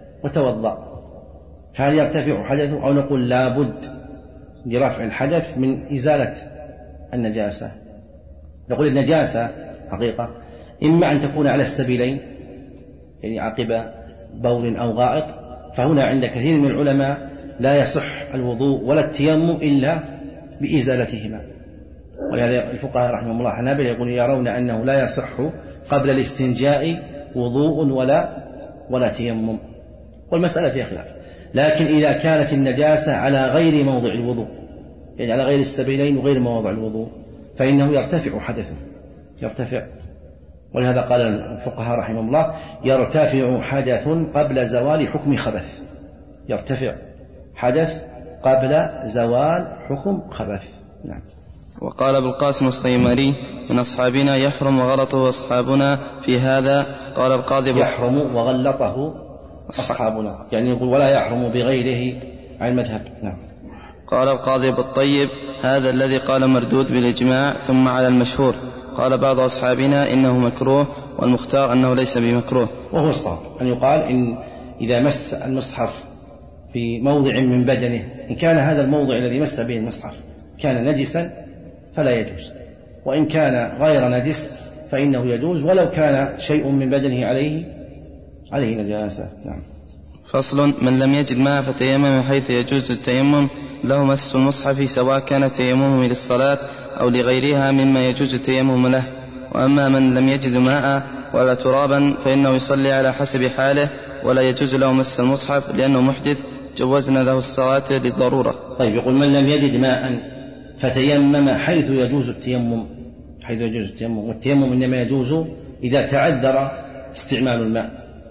وتوضأ فهل يرتفع حدثه أو نقول لا بد لرفع الحدث من إزالة النجاسة؟ نقول النجاسة حقيقة إما أن تكون على السبيلين يعني عقب بول أو غائط، فهنا عند كثير من العلماء لا يصح الوضوء ولا التيمم إلا بإزالتهما، ولهذا الفقهاء رحمهم الله حنابلة يقول يرون أنه لا يصح قبل الاستنجاء وضوء ولا ولا تيمم، والمسألة فيها خلاف. لكن إذا كانت النجاسة على غير موضع الوضوء يعني على غير السبيلين وغير مواضع الوضوء فإنه يرتفع حدثه يرتفع ولهذا قال الفقهاء رحمهم الله يرتفع حدث قبل زوال حكم خبث، يرتفع حدث قبل زوال حكم خبث. نعم. وقال ابو القاسم الصيمري من أصحابنا يحرم وغلطه أصحابنا في هذا. قال القاضي يحرم وغلطه أصحابنا يعني يقول ولا يحرم بغيره عن المذهب. نعم. قال القاضي ابو الطيب هذا الذي قال مردود بالإجماع ثم على المشهور. قال بعض أصحابنا إنه مكروه والمختار أنه ليس بمكروه. وهو الصواب أن يقال إن إذا مس المصحف في موضع من بدنه إن كان هذا الموضع الذي مس به المصحف كان نجسا فلا يجوز، وإن كان غير نجس فإنه يجوز ولو كان شيء من بدنه عليه عليه نجاسة. نعم. فصل من لم يجد ماء فتيمم حيث يجوز التيمم له مس المصحف سواء كان تيممه للصلاة أو لغيرها مما يجوز التيمم له. وأما من لم يجد ماء ولا ترابا فإنه يصلي على حسب حاله ولا يجوز له مس المصحف لأنه محدث جوزنا له الصلاة للضرورة. طيب يقول من لم يجد ماء فتيمم حيث يجوز التيمم حيث يجوز التيمم والتيمم إنما يجوز إذا تعذر استعمال الماء،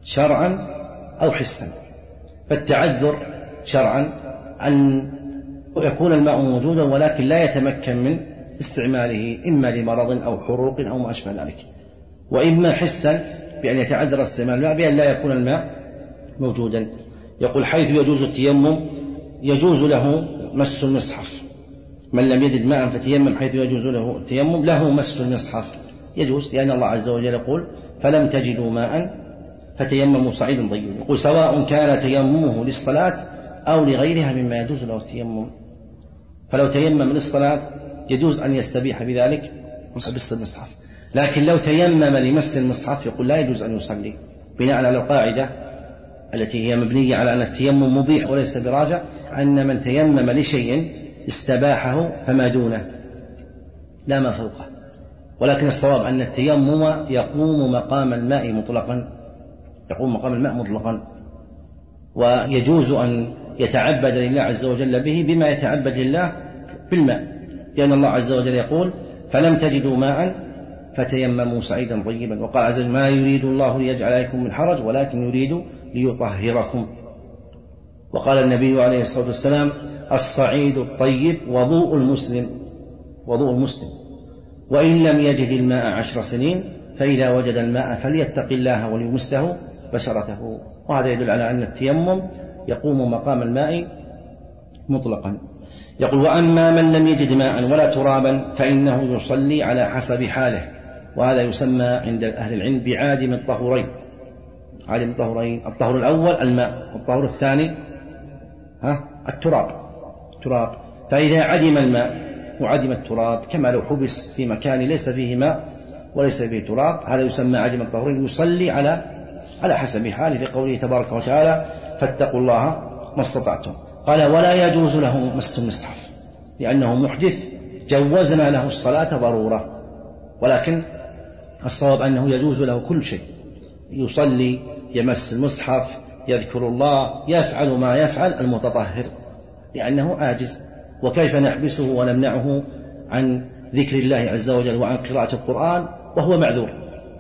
شرعا أو حسا. فالتعذر شرعا أن يكون الماء موجودا ولكن لا يتمكن من استعماله إما لمرض أو حروق أو ما أشبه ذلك، وإما حسا بأن يتعذر استعمال الماء بأن لا يكون الماء موجودا. يقول حيث يجوز التيمم يجوز له مس المصحف، من لم يجد ماء فتيمم حيث يجوز له التيمم له مس المصحف يجوز، لأن الله عز وجل يقول فلم تجدوا ماء فتيمموا صعيدا طيبا. يقول سواء كان تيممه للصلاة أو لغيرها مما يجوز له التيمم، فلو تيمم للصلاة يجوز أن يستبيح بذلك مس المصحف، لكن لو تيمم لمس المصحف يقول لا يجوز أن يصلي، بناء على القاعدة التي هي مبنية على أن التيمم مبيح وليس براجع، أن من تيمم لشيء استباحه فما دونه لا ما فوقه. ولكن الصواب أن التيمم يقوم مقام الماء مطلقا، يقوم مقام الماء مطلقا، ويجوز أن يتعبد لله عز وجل به بما يتعبد لله بالماء، لأن الله عز وجل يقول فلم تجدوا ماء فتيمموا صعيدا طيبا، وقال عز وجل ما يريد الله ليجعل عليكم من حرج ولكن يريد ليطهركم. وقال النبي عليه الصلاة والسلام الصعيد الطيب وضوء المسلم، وضوء المسلم، وإن لم يجد الماء عشر سنين فإذا وجد الماء فليتق الله وليمسه بشرته. وهذا يدل على أن التيمم يقوم مقام الماء مطلقا. يقول وأما من لم يجد ماء ولا ترابا فإنه يصلي على حسب حاله، وهذا يسمى عند أهل العلم بعادم الطهورين. عادم الطهورين، الطهور الأول الماء والطهور الثاني ها التراب التراب فإذا عدم الماء وعدم التراب كما لو حبس في مكان ليس فيه ماء وليس فيه تراب، هذا يسمى عدم الطهورين، يصلي على على حسب حاله، في قوله تبارك وتعالى فاتقوا الله ما استطعتم. قال ولا يجوز له مس المصحف لأنه محدث، جوزنا له الصلاة ضرورة، ولكن الصواب أنه يجوز له كل شيء، يصلي، يمس المصحف، يذكر الله، يفعل ما يفعل المتطهر لأنه عاجز. وكيف نحبسه ونمنعه عن ذكر الله عز وجل وعن قراءة القرآن وهو معذور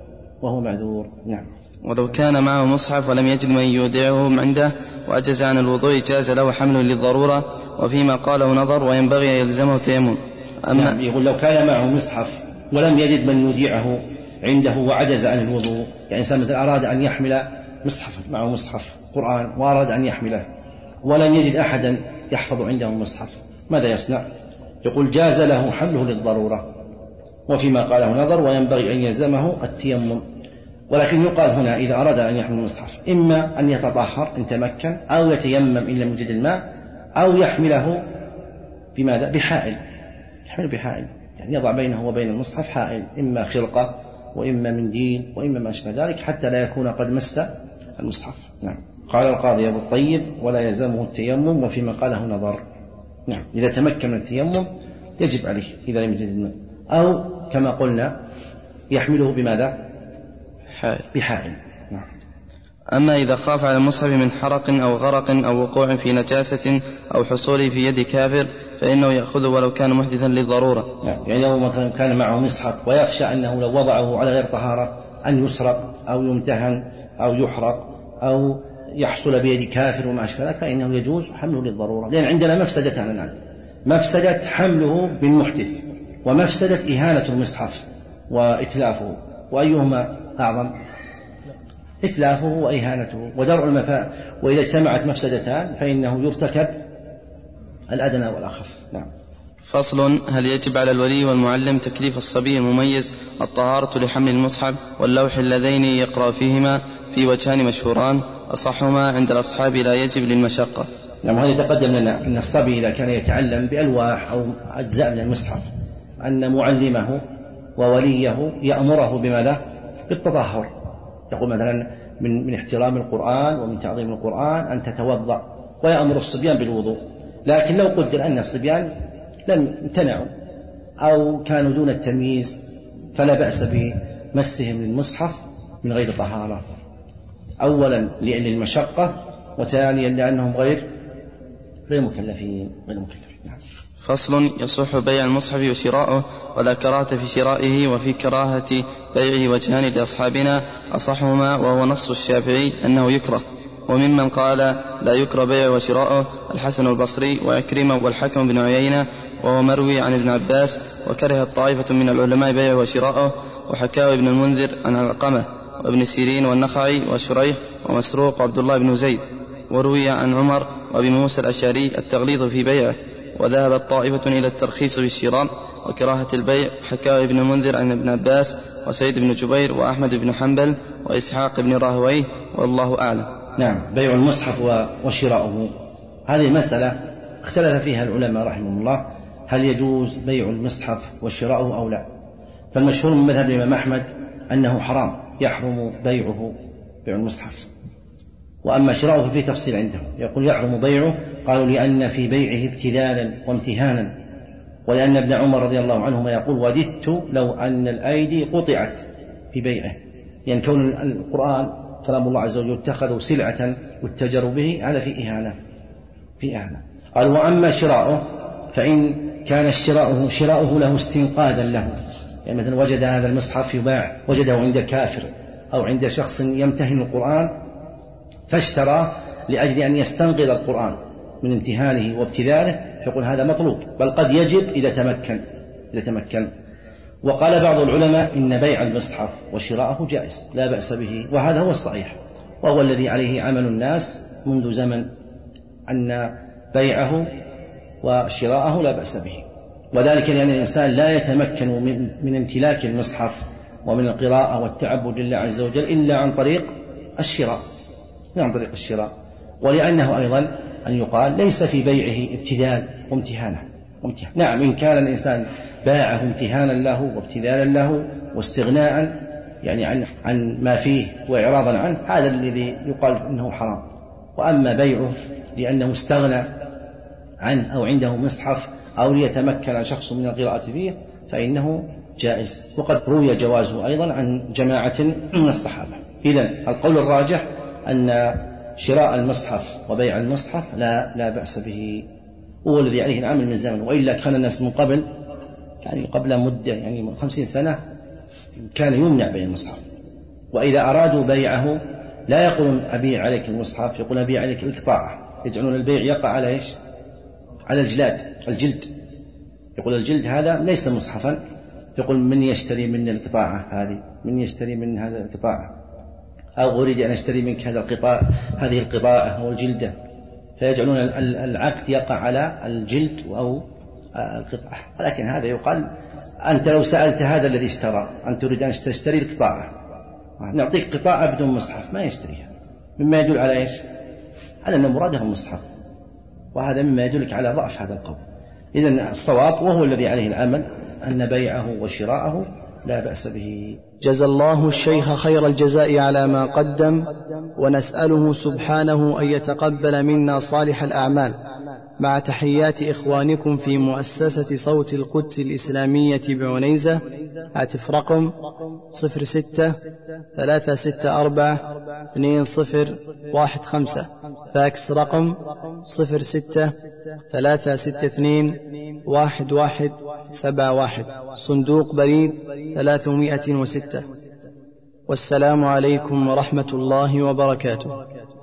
وهو معذور نعم. ولو كان معه مصحف ولم يجد من يودعه عنده وأجز عن الوضوء جاز له حمل للضرورة، وفيما قاله نظر وينبغي أن يلزمه التيمم. أما نعم، يقول لو كان معه مصحف ولم يجد من يودعه عنده وعجز عن الوضوء، يعني إنسان مثلا أراد أن يحمل مصحف، معه مصحف قرآن وأراد أن يحمله ولم يجد أحدا يحفظ عنده المصحف، ماذا يصنع؟ يقول جاز له حمله للضرورة، وفيما قاله نظر وينبغي أن يلزمه التيمم. ولكن يقال هنا إذا أراد أن يحمل المصحف إما أن يتطهر إن تمكن، أو يتيمم إن لم يجد الماء، أو يحمله بماذا؟ بحائل، يحمل بحائل، يعني يضع بينه وبين المصحف حائل، إما خرقة وإما منديل وإما ما أشبه ذلك، حتى لا يكون قد مس المصحف. نعم. قال القاضي أبو الطيب ولا يلزمه التيمم، وفيما قاله نظر. نعم. إذا تمكن من التيمم يجب عليه إذا لم يجد الماء، أو كما قلنا يحمله بماذا؟ حائل. بحائل. نعم. أما إذا خاف على المصحف من حرق أو غرق أو وقوع في نجاسة أو حصوله في يد كافر فإنه يأخذه ولو كان محدثا للضرورة. نعم. يعني لو كان معه مصحف ويخشى أنه لو وضعه على غير طهارة أن يسرق أو يمتهن أو يحرق أو يحصل بيد كافر وما أشبه ذلك فإنه يجوز حمله للضرورة، لأن عندنا مفسدتان الآن، مفسدة حمله بالمحدث ومفسدة إهانة المصحف وإتلافه، وأيهما أعظم؟ إتلافه وإهانته ودرء المفاء. وإذا اجتمعت مفسدتان فإنه يرتكب الأدنى والأخف. نعم. فصل. هل يجب على الولي والمعلم تكليف الصبي المميز الطهارة لحمل المصحف واللوح اللذين يقرأ فيهما؟ في وجهان مشهوران، أصحهما عند الأصحاب لا يجب للمشقة. نعم. هذا يتقدم لنا أن الصبي إذا كان يتعلم بألواح أو أجزاء من المصحف أن معلمه ووليه يأمره بماذا؟ بالتطهر. يقول مثلا من, من احترام القرآن ومن تعظيم القرآن أن تتوضأ، ويأمر الصبيان بالوضوء. لكن لو قدر أن الصبيان لم امتنعوا أو كانوا دون التمييز فلا بأس بمسهم للمصحف من غير طهارة، أولا للمشقة، وثانيا لأنهم غير غير مكلفين غير مكلفين. نعم. فصل. يصح بيع المصحف وشراؤه ولا كراهة في شرائه، وفي كراهة بيعه وجهان لأصحابنا أصحهما وهو نص الشافعي أنه يكره. وممن قال لا يكره بيعه وشراؤه الحسن البصري وعكرمة والحكم بن عيينة وهو مروي عن ابن عباس. وكره الطائفة من العلماء بيعه وشراؤه، وحكاه ابن المنذر عن علقمة وابن سيرين والنخعي وشريح ومسروق وعبد الله بن زيد. وروي عن عمر وابي موسى الأشعري التغليظ في بيعه، وذهبت طائفة إلى الترخيص بالشراء وكراهة البيع، حكاه ابن المنذر عن ابن عباس وسيد بن جبير وأحمد بن حنبل وإسحاق بن راهويه، والله أعلم. نعم، بيع المصحف وشراؤه هذه مسألة اختلف فيها العلماء رحمهم الله، هل يجوز بيع المصحف وشراؤه أو لا؟ فالمشهور من مذهب الإمام أحمد أنه حرام، يحرم بيعه بيع المصحف. وأما شراؤه فيه تفصيل عندهم، يقول يحرم بيعه، قالوا لأن في بيعه ابتذالا وامتهانا، ولأن ابن عمر رضي الله عنهما يقول وددت لو أن الأيدي قطعت في بيعه، يعني كون القرآن كلام الله عز وجل اتخذوا سلعة واتجروا به، هذا في إهانة في إهانة. قال وأما شراؤه فإن كان الشراؤه شراؤه له استنقاذا له، يعني مثلا وجد هذا المصحف يباع، وجده عند كافر أو عند شخص يمتهن القرآن فاشترى لأجل أن يستنقذ القرآن من امتهانه وابتذاله، فيقول هذا مطلوب، بل قد يجب إذا تمكن إذا تمكن. وقال بعض العلماء إن بيع المصحف وشراءه جائز لا بأس به، وهذا هو الصحيح، وهو الذي عليه عمل الناس منذ زمن، أن بيعه وشراءه لا بأس به، وذلك لأن الإنسان لا يتمكن من, من امتلاك المصحف ومن القراءة والتعبد لله عز وجل إلا عن طريق الشراء، عن طريق الشراء. ولأنه أيضا أن يقال ليس في بيعه ابتذال وامتهانه وامتهان. نعم، إن كان الإنسان باعه امتهانا له وابتذالا له واستغناء يعني عن, عن ما فيه وإعراضا عنه، هذا الذي يقال إنه حرام. وأما بيعه لأنه استغنى عنه أو عنده مصحف أو ليتمكن شخص من القراءة فيه فإنه جائز، وقد روي جوازه أيضا عن جماعة من الصحابة. إذن القول الراجح أن شراء المصحف وبيع المصحف لا لا بأس به، هو الذي عليه العمل من زمن. وإلا كان الناس من قبل يعني قبل مدة يعني خمسين سنة كان يمنع بيع المصحف، وإذا أرادوا بيعه لا يقولون أبيع عليك المصحف، يقول أبيع عليك القطاع، يجعلون البيع يقع على إيش؟ على الجلاد الجلد، يقول الجلد هذا ليس مصحفا، يقول من يشتري من القطاعة هذه، من يشتري من هذا القطاعة، أو أريد أن أشتري منك هذا القطاع هذه القطاعة أو الجلدة، فيجعلون العقد يقع على الجلد أو القطعة. ولكن هذا يقال أنت لو سألت هذا الذي اشترى أن تريد أن تشتري القطاعة، نعطيك قطاعة بدون مصحف، ما يشتريها، مما يدل على إيش؟ على أن مراده المصحف، وهذا مما يدلك على ضعف هذا القول. إذن الصواب وهو الذي عليه العمل أن بيعه وشراءه لا بأس به. جزى الله الشيخ خير الجزاء على ما قدم، ونسأله سبحانه أن يتقبل منا صالح الأعمال، مع تحيات إخوانكم في مؤسسة صوت القدس الإسلامية بعنيزة. هاتف رقم صفر ستة ثلاثة ستة أربعة اثنين صفر واحد خمسة، فاكس رقم صفر ستة ثلاثة ستة اثنين واحد واحد سبعة واحد، صندوق بريد ثلاثمائة وستة. والسلام عليكم ورحمة الله وبركاته.